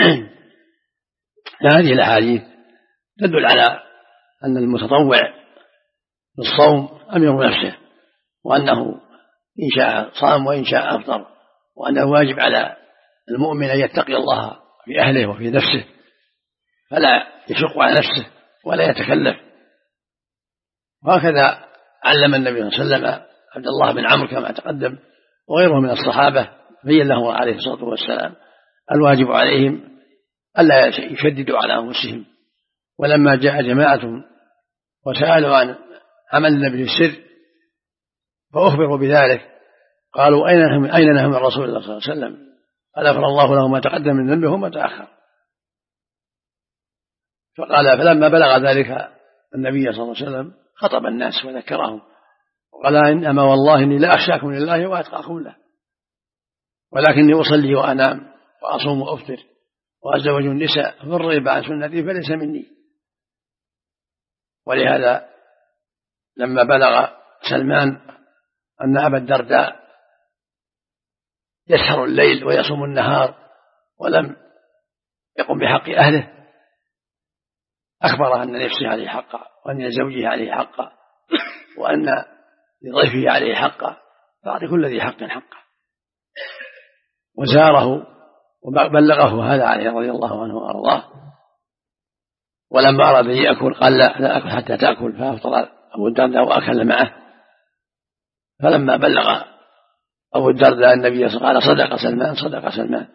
هذه الأحاديث تدل على أن المتطوع بالصوم أمير نفسه، وأنه إن شاء صام وإن شاء أفطر، وأنه واجب على المؤمن أن يتقي الله في أهله وفي نفسه، فلا يشق على نفسه ولا يتكلف. وهكذا علم النبي صلى الله عليه وسلم عبد الله بن عمرو كما تقدم وغيره من الصحابة، بين له عليه الصلاة والسلام الواجب عليهم ألا يشددوا على أنفسهم. ولما جاء جماعة وسألوا عن عمل النبي في السر فأخبروا بذلك قالوا: أين نحن من رسول الله صلى الله عليه وسلم؟ قال: غفر الله له ما تقدم من ذنبه وما تأخر. فقال فلما بلغ ذلك النبي صلى الله عليه وسلم خطب الناس وذكرهم وقال إنما والله إني لا أخشاكم لله وأتقاكم له ولكني أصلي وأنام وأصوم وأفطر وأتزوج النساء فالرغب عن سنتي فليس مني. ولهذا لما بلغ سلمان أن أبا الدرداء يسهر الليل ويصوم النهار ولم يقم بحق أهله أخبر أن لنفسه عليه حقا وأن لزوجه عليه حقا وأن لضيفه عليه حقا فأعطي كل ذي حق حقه وزاره وبلغه هذا عليه رضي الله عنه وأرضاه. ولما أراد أن يأكل قال لا, لا أكل حتى تأكل فأفطر أبو الدرداء وأكل معه. فلما بلغ أبو الدرداء النبي قال صدق سلمان صدق سلمان.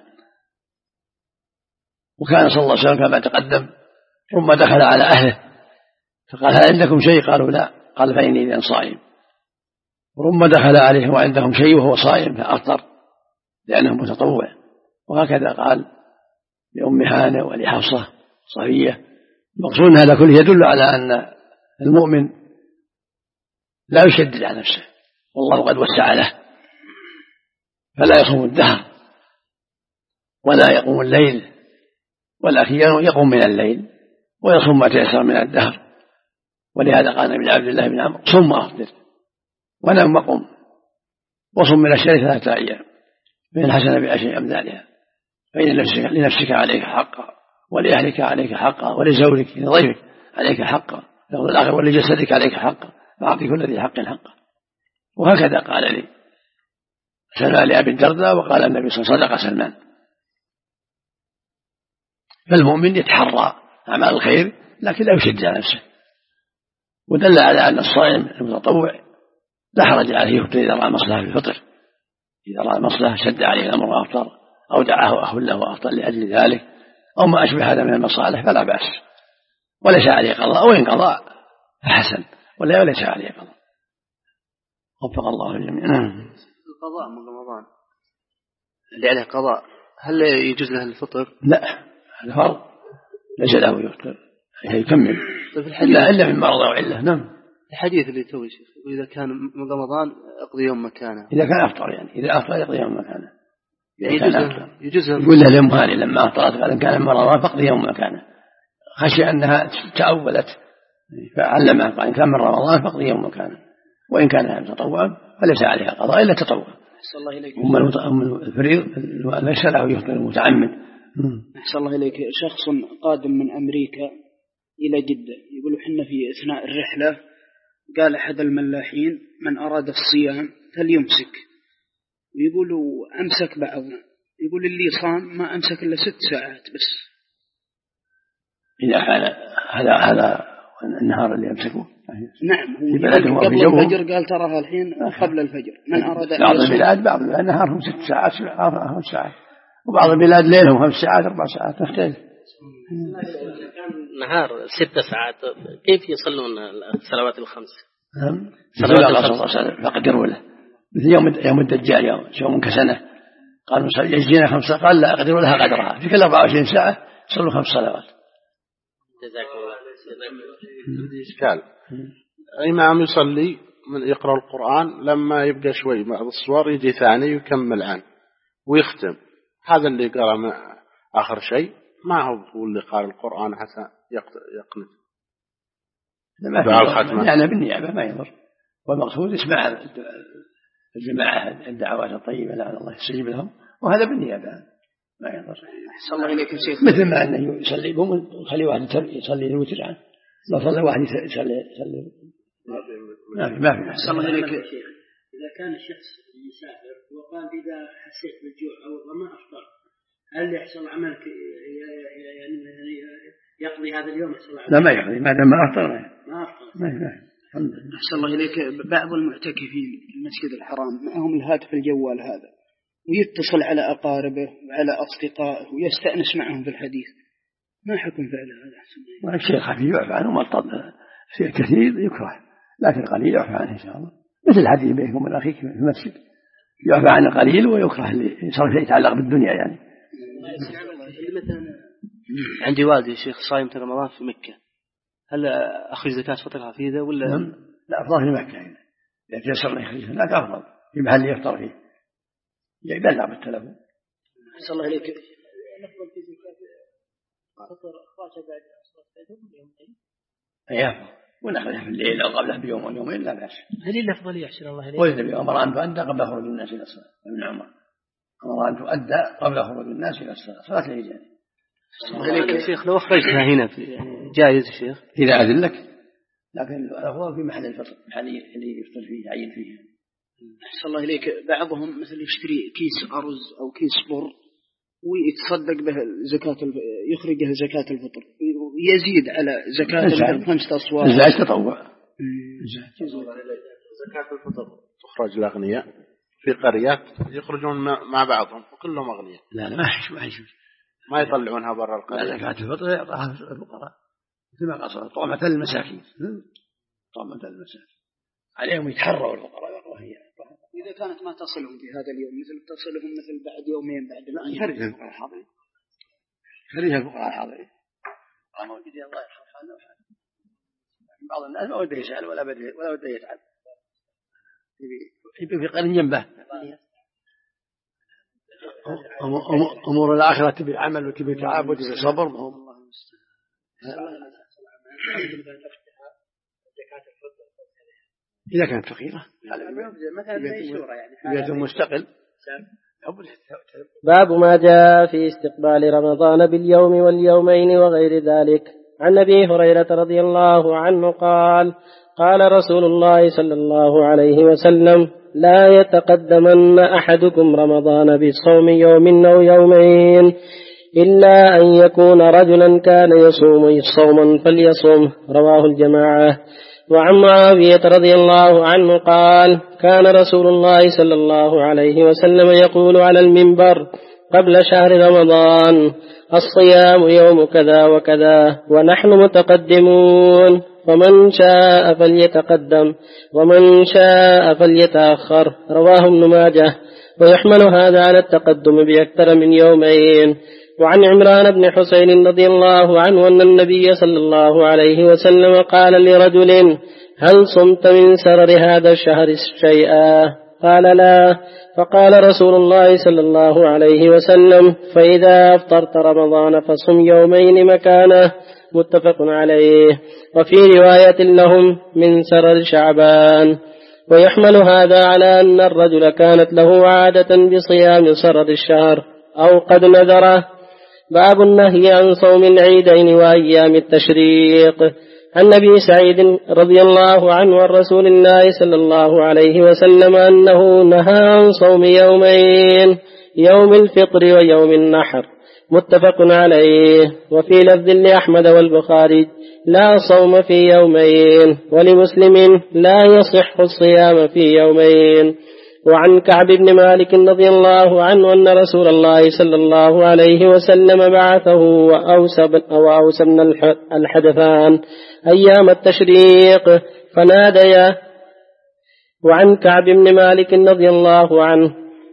وكان صلى الله عليه وسلم كما تقدم ثم دخل على أهله فقال هل عندكم شيء؟ قالوا لا. قال فإني إذن صائم. ثم دخل عليه وعندهم شيء وهو صائم فأفطر لأنه متطوع. وهكذا قال لأم هانة ولحفصة صفية. المقصود هذا كله يدل على أن المؤمن لا يشدد على نفسه والله قد وسع له فلا يصوم الدهر ولا يقوم الليل ولكن يقوم من الليل ويصوم ما تيسر من الدهر. ولهذا قال النبي عبد الله بن عمرو صم وأفطر ونم وقم وصم من الشهر ثلاثة أيام فإن حسن بعشر أمثالها فإن لنفسك عليك حقا ولأهلك عليك حقا ولزوجك لضيفك عليك حقا الآخر ولجسدك عليك حقا فأعطي كل ذي حق حقا. وهكذا قال لي سلمان لأبي الدرداء وقال النبي صلى الله عليه وسلم صدق سلمان. فالمؤمن يتحرى أعمال الخير لكن لا يشد على نفسه. ودل على أن الصائم المتطوع لا حرج عليه يفطر إذا رأى مصلحة في الفطر. إذا رأى مصلحة شد عليه الأمر وأفطر أو دعاه أخ له وأفطر لأجل ذلك أو ما أشبه هذا من المصالح فلا بأس وليس عليه قضاء وإن قضاء فحسن ولا وليس عليه قضاء. وفق الله الجميع.
القضاء من رمضان اللي عليه قضاء هل يجوز له الفطر؟
لا هذا فرض ليس له يفطر يكمل إلا إلا من مرض أو علة. نعم
الحديث اللي توي شيخ وإذا كان من رمضان أقضي يوم مكانه.
إذا كان أفطر يعني إذا أفطر يقضي يوم مكانه.
يجوز
يقول له لأم هاني لما أفطرت قال إن كان من رمضان فاقضي يوم مكانه خشي أنها تأولت فعلمها قال إن كان من رمضان فاقضي يوم مكانه وإن كان تطوعا فليس عليها قضاء إلا تطوع. أم الفريض ليس له يفطر المتعمد.
أحسن الله إليك. شخص قادم من أمريكا إلى جدة يقول حنا في أثناء الرحلة قال أحد الملاحين من أراد الصيام فليمسك ويقولوا أمسك بعضنا يقول اللي صام ما أمسك إلا ست ساعات بس.
إذا كان هذا هذا النهار اللي يمسكه
نعم هو قبل الفجر قال تراها الحين قبل الفجر من أراد
بعض البلاد بعض البلاد نهارهم ست ساعات خمس ساعات وبعض البلاد ليلهم خمس ساعات أربع ساعات تختلف.
نهار ست ساعات كيف يصلون الصلوات الخمس؟
نعم صلوات الخمس فقدروا له مثل يوم يوم الدجال يوم يوم كسنة قالوا يجينا خمسة قال لا أقدروا لها قدرها في كل أربعة وعشرين ساعة صلوا خمس صلوات.
جزاكم الله.
إشكال إمام يصلي من يقرأ القرآن لما يبقى شوي بعض الصور يجي ثاني يكمل عنه ويختم هذا اللي قرأ مع آخر شيء ما هو اللي قال القرآن حتى يقنط
يعني بالنيابة ما يضر والمقصود اسمع الجماعة الدعوات الطيبة لعل الله يستجيب لهم وهذا بالنيابة ما يضر.
أحسن الله إليك شيخ.
مثل ما أنه يصلي بهم يخلي واحد يصلي الوتر عنه لو صلى واحد يصلي يصلي ما في ما في.
أحسن الله إليك.
إذا كان الشخص يسافر وقال إذا حسيت بالجوع أو الظمأ أفطر هل يحصل عملك يعني يقضي هذا اليوم يحصل عملك؟
لا ما يقضي ما دام ما أفطر
ما أفطر.
ما ما الحمد لله.
أحسن الله إليك. بعض المعتكفين في المسجد الحرام معهم الهاتف الجوال هذا ويتصل على أقاربه وعلى أصدقائه ويستأنس معهم في الحديث ما حكم فعله هذا؟ أحسن
الشيء خفيف يعفى عنه مطلب شيء كثير يكره لكن قليل يعفى عنه إن شاء الله مثل الحديث بينكم من أخيك في المسجد يعفى عن القليل ويكره اللي يصير شيء يتعلق بالدنيا يعني.
مثلا
عندي والدي شيخ صايم في رمضان في مكة، هل أخرج زكاة فطرها في ذا ولا؟
لا، أفضل في مكة هنا إذا تيسر يخرجها، هناك أفضل في محل يفطر فيه يبلغ بالتلفون.
أحسن الله إليك.
نفضل في زكاة فطر أخراجها بعد صلاة الفجر يومين.
أيوة، ونخرجها في الليل أو قبله بيوم أو يومين لا بأس.
هل الأفضلية أحسن الله إليك؟
والنبي أمر أن تؤدى قبل خروج الناس إلى الصلاة. ابن عمر أمر أن تؤدى قبل خروج الناس إلى الصلاة، صلاة العيد.
عليك يا شيخ، لو أخرجتها هنا في جائز يا شيخ
إذا أذن لك، لكن الأفضل في محل الفطر، محل اللي يفطر فيه يعين فيه.
أحسن الله إليك. بعضهم مثل يشتري كيس أرز أو كيس بر ويتصدق به زكاة الف... يخرجها زكاة الفطر، يزيد على زكاة الخمسة أصوات.
زكاة تطوع.
زكاة الفطر تخرج الأغنياء في قريات يخرجون مع بعضهم وكلهم أغنياء.
لا لا ما يحش ما يحش
ما يطلعونها برا القرية.
زكاة الفطر يعطاها الفقراء مثل ما قصر طعمة المساكين. طعمة المساكين عليهم يتحروا الفقراء يعطوها هي.
إذا كانت ما تصلهم في هذا اليوم، مثل تصلهم مثل بعد يومين بعد
لا يخرجها الفقراء الحاضرين، يخرجها الفقراء الحاضرين. قاموا بيدي الله يرحم حالنا وحالنا. بعض الناس ما وده يسأل ولا بده ولا بده يتعب، يبي في قرن جنبه. أمور الآخرة تبي عمل وتبي تعب وتبي صبر. هم إذا كانت فقيرة مثلا مستقل.
باب ما جاء في استقبال رمضان باليوم واليومين وغير ذلك. عن أبي هريرة رضي الله عنه قال قال رسول الله صلى الله عليه وسلم لا يتقدمن أحدكم رمضان بصوم يوم أو يومين إلا أن يكون رجلا كان يصوم صوما فليصوم. رواه الجماعة. وعن معاوية رضي الله عنه قال كان رسول الله صلى الله عليه وسلم يقول على المنبر قبل شهر رمضان الصيام يوم كذا وكذا ونحن متقدمون، فمن شاء فليتقدم ومن شاء فليتأخر. رواه ابن ماجه. ويحمل هذا على التقدم بأكثر من يومين. وعن عمران بن حسين رضي الله عنه أن النبي صلى الله عليه وسلم قال لرجل هل صمت من سرر هذا الشهر شيئا؟ قال لا. فقال رسول الله صلى الله عليه وسلم فإذا أفطرت رمضان فصم يومين مكانه. متفق عليه. وفي رواية لهم من سرر شعبان. ويحمل هذا على أن الرجل كانت له عادة بصيام سرر الشهر أو قد نذره. باب النهي عن صوم العيدين وأيام التشريق. عن أبي سعيد رضي الله عنه عن رسول الله صلى الله عليه وسلم أنه نهى عن صوم يومين يوم الفطر ويوم النحر. متفق عليه. وفي لفظ لأحمد والبخاري لا صوم في يومين، ولمسلم لا يصح الصيام في يومين. وعن كعب بن مالك رضي الله عنه أن رسول الله صلى الله عليه وسلم بعثه وأوس بن الحدثان أيام التشريق فناديا. وعن كعب بن مالك رضي الله عنه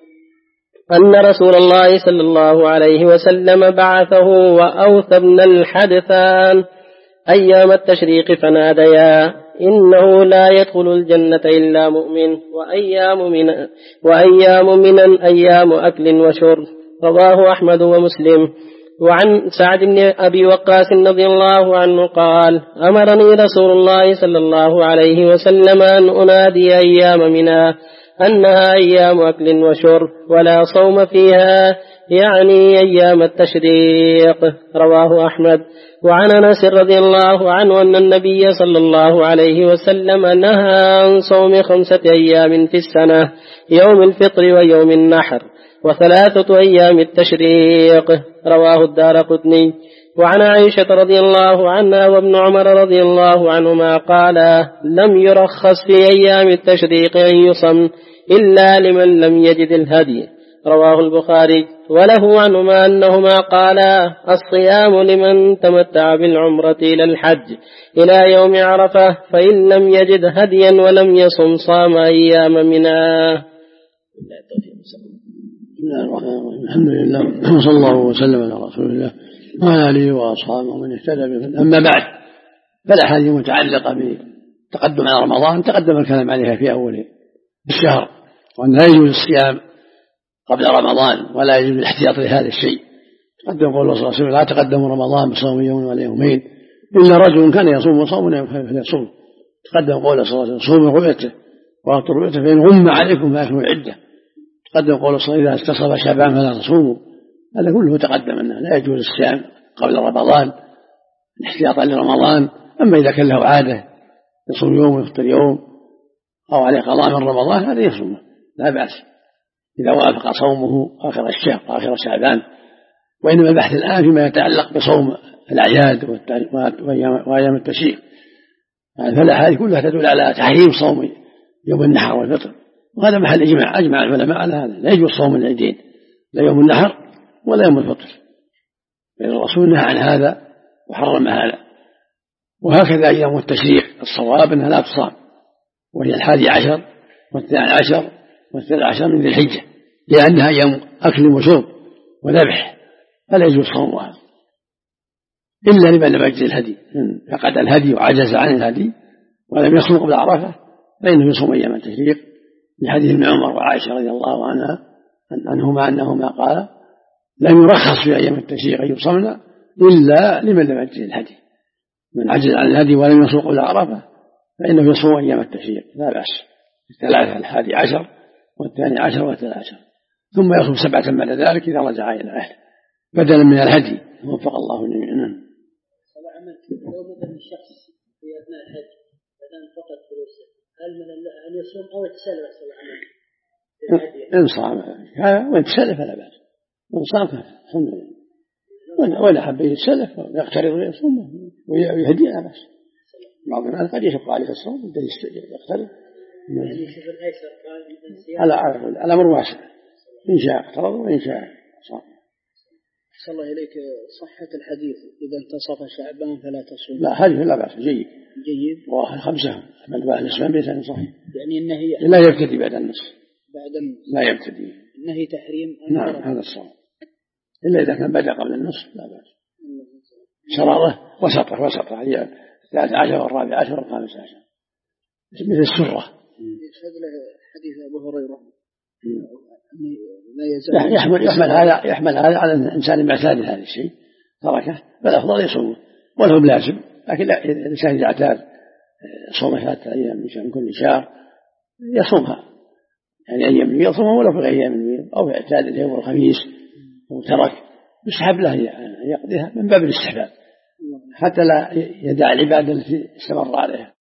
أن رسول الله صلى الله عليه وسلم بعثه وأوس بن الحدثان أيام التشريق فناديا إنه لا يدخل الجنة إلا مؤمن وأيام من وأيام من أيام أكل وشرب. رواه أحمد ومسلم. وعن سعد بن أبي وقاص رضي الله عنه قال أمرني رسول الله صلى الله عليه وسلم أن أنادي أيام منها أنها أيام أكل وشرب ولا صوم فيها، يعني أيام التشريق. رواه أحمد. وعن أنس رضي الله عنه أن النبي صلى الله عليه وسلم نهى عن صوم خمسة أيام في السنة يوم الفطر ويوم النحر وثلاثة أيام التشريق. رواه الدارقطني. وعن عائشة رضي الله عنها وابن عمر رضي الله عنهما قال لم يرخص في أيام التشريق أن يصم إلا لمن لم يجد الهدي. رواه البخاري. وله عنهما أنهما قالا الصيام لمن تمتع بالعمرة إلى الحج إلى يوم عرفة فإن لم يجد هديا ولم يصم صام أيام منها.
الحمد لله وصلى الله وسلم على رسول الله وعلى آله وأصحابه ومن اهتدى بهم. أما بعد، فالأحاديث متعلقة بتقدم على رمضان تقدم الكلام عليها في أول الشهر، وأن لا يجوز الصيام قبل رمضان ولا يجوز الاحتياط لهذا الشيء. تقدم قول الله صلى الله عليه وسلم: لا تقدموا رمضان بصوم يوم ولا يومين إلا رجل كان يصوم وصوم فليصوم. تقدم قول صلى الله عليه وسلم: صوموا رؤيته وأفطروا رؤيته فإن غم عليكم فأكملوا العدة. تقدم قول صلى الله عليه وسلم: إذا استصب شعبان فلا تصوموا. هذا كله تقدم أنه لا يجوز الصيام قبل رمضان احتياطا لرمضان. أما إذا كان له عادة يصوم يوم ويفطر يوم أو عليه قضاء من رمضان هذا يصومه لا بأس إذا وافق صومه آخر الشهر آخر شعبان. وإنما البحث الآن فيما يتعلق بصوم الأعياد وأيام التشريق، فالأحاديث كلها تدل على تحريم صوم يوم النحر والفطر، وهذا محل إجماع. أجمع العلماء على هذا، لا يجوز صوم العيدين، لا يوم النحر ولا يوم الفطر، لأن الرسول نهى عن هذا وحرم هذا. وهكذا أيام التشريق الصواب أنها لا تصام، وهي الحادي عشر والثاني عشر والثالث عشر من ذي الحجة، لأنها أيام أكل وشرب وذبح، فلا يجوز صومها إلا لمن لم يجد الهدي، فقد الهدي وعجز عن الهدي ولم يصوم قبل عرفة فإنه يصوم أيام التشريق، لحديث ابن عمر وعائشة رضي الله عنها عنهما أنهما قال: لم يرخص في أيام التشريق أن يصومن إلا لمن لم يجد الهدي، من عجز عن الهدي ولم يصوم قبل عرفة فإنه يصوم أيام التشريق لا بأس، الثلاثة الحادي عشر والثاني عشر والثالث عشر، ثم يصوم سبعة بعد ذلك إذا رجع إلى أهله بدلا من الهدي. وفق الله جميعا.
لو مثلا الشخص في أثناء الحج مثلا فقد فلوسه، هل من أن يصوم أو يتسلف العمل؟
إن صام ويتسلف فلا بأس، وإن صام فالحمد لله، ولا حب يتسلف ويقترض ويصوم ويهدي لا بأس. بعض الناس قد يشق عليه الصوم بده يقترض،
يعني يشوف الأيسر
على الأمر واسع، إن شاء اقترض وإن شاء صام.
صلى الله إليك صحة الحديث إذا انتصف شعبان فلا تصوم؟
لا هذه لا بأس، جيد
جيد.
وخمسة من بعد الإسلام بيتان صحيح،
يعني النهي
لا يبتدي بعد النصف،
بعد النصف
لا يبتدي،
النهي تحريم.
نعم هذا الصوم، إلا إذا كان بدأ قبل النصف لا بأس. شرارة وسطة وسطة هي الثالث عشر والرابع عشر والخامس عشر مثل السرة.
يشهد له حديث أبو هريرة
يحمل يحمل هذا يحمل هذا على الإنسان معتاد هذا الشيء تركه، فالأفضل يصومه وله بلازم. لكن الإنسان إذا اعتاد صوم ثلاثة أيام من كل شهر يصومها، يعني أيام يصومها ولا في أيام البيض، أو اعتاد اليوم الخميس وترك يستحب له أن يقضيها من باب الاستحباب حتى لا يدع العبادة التي استمر عليها.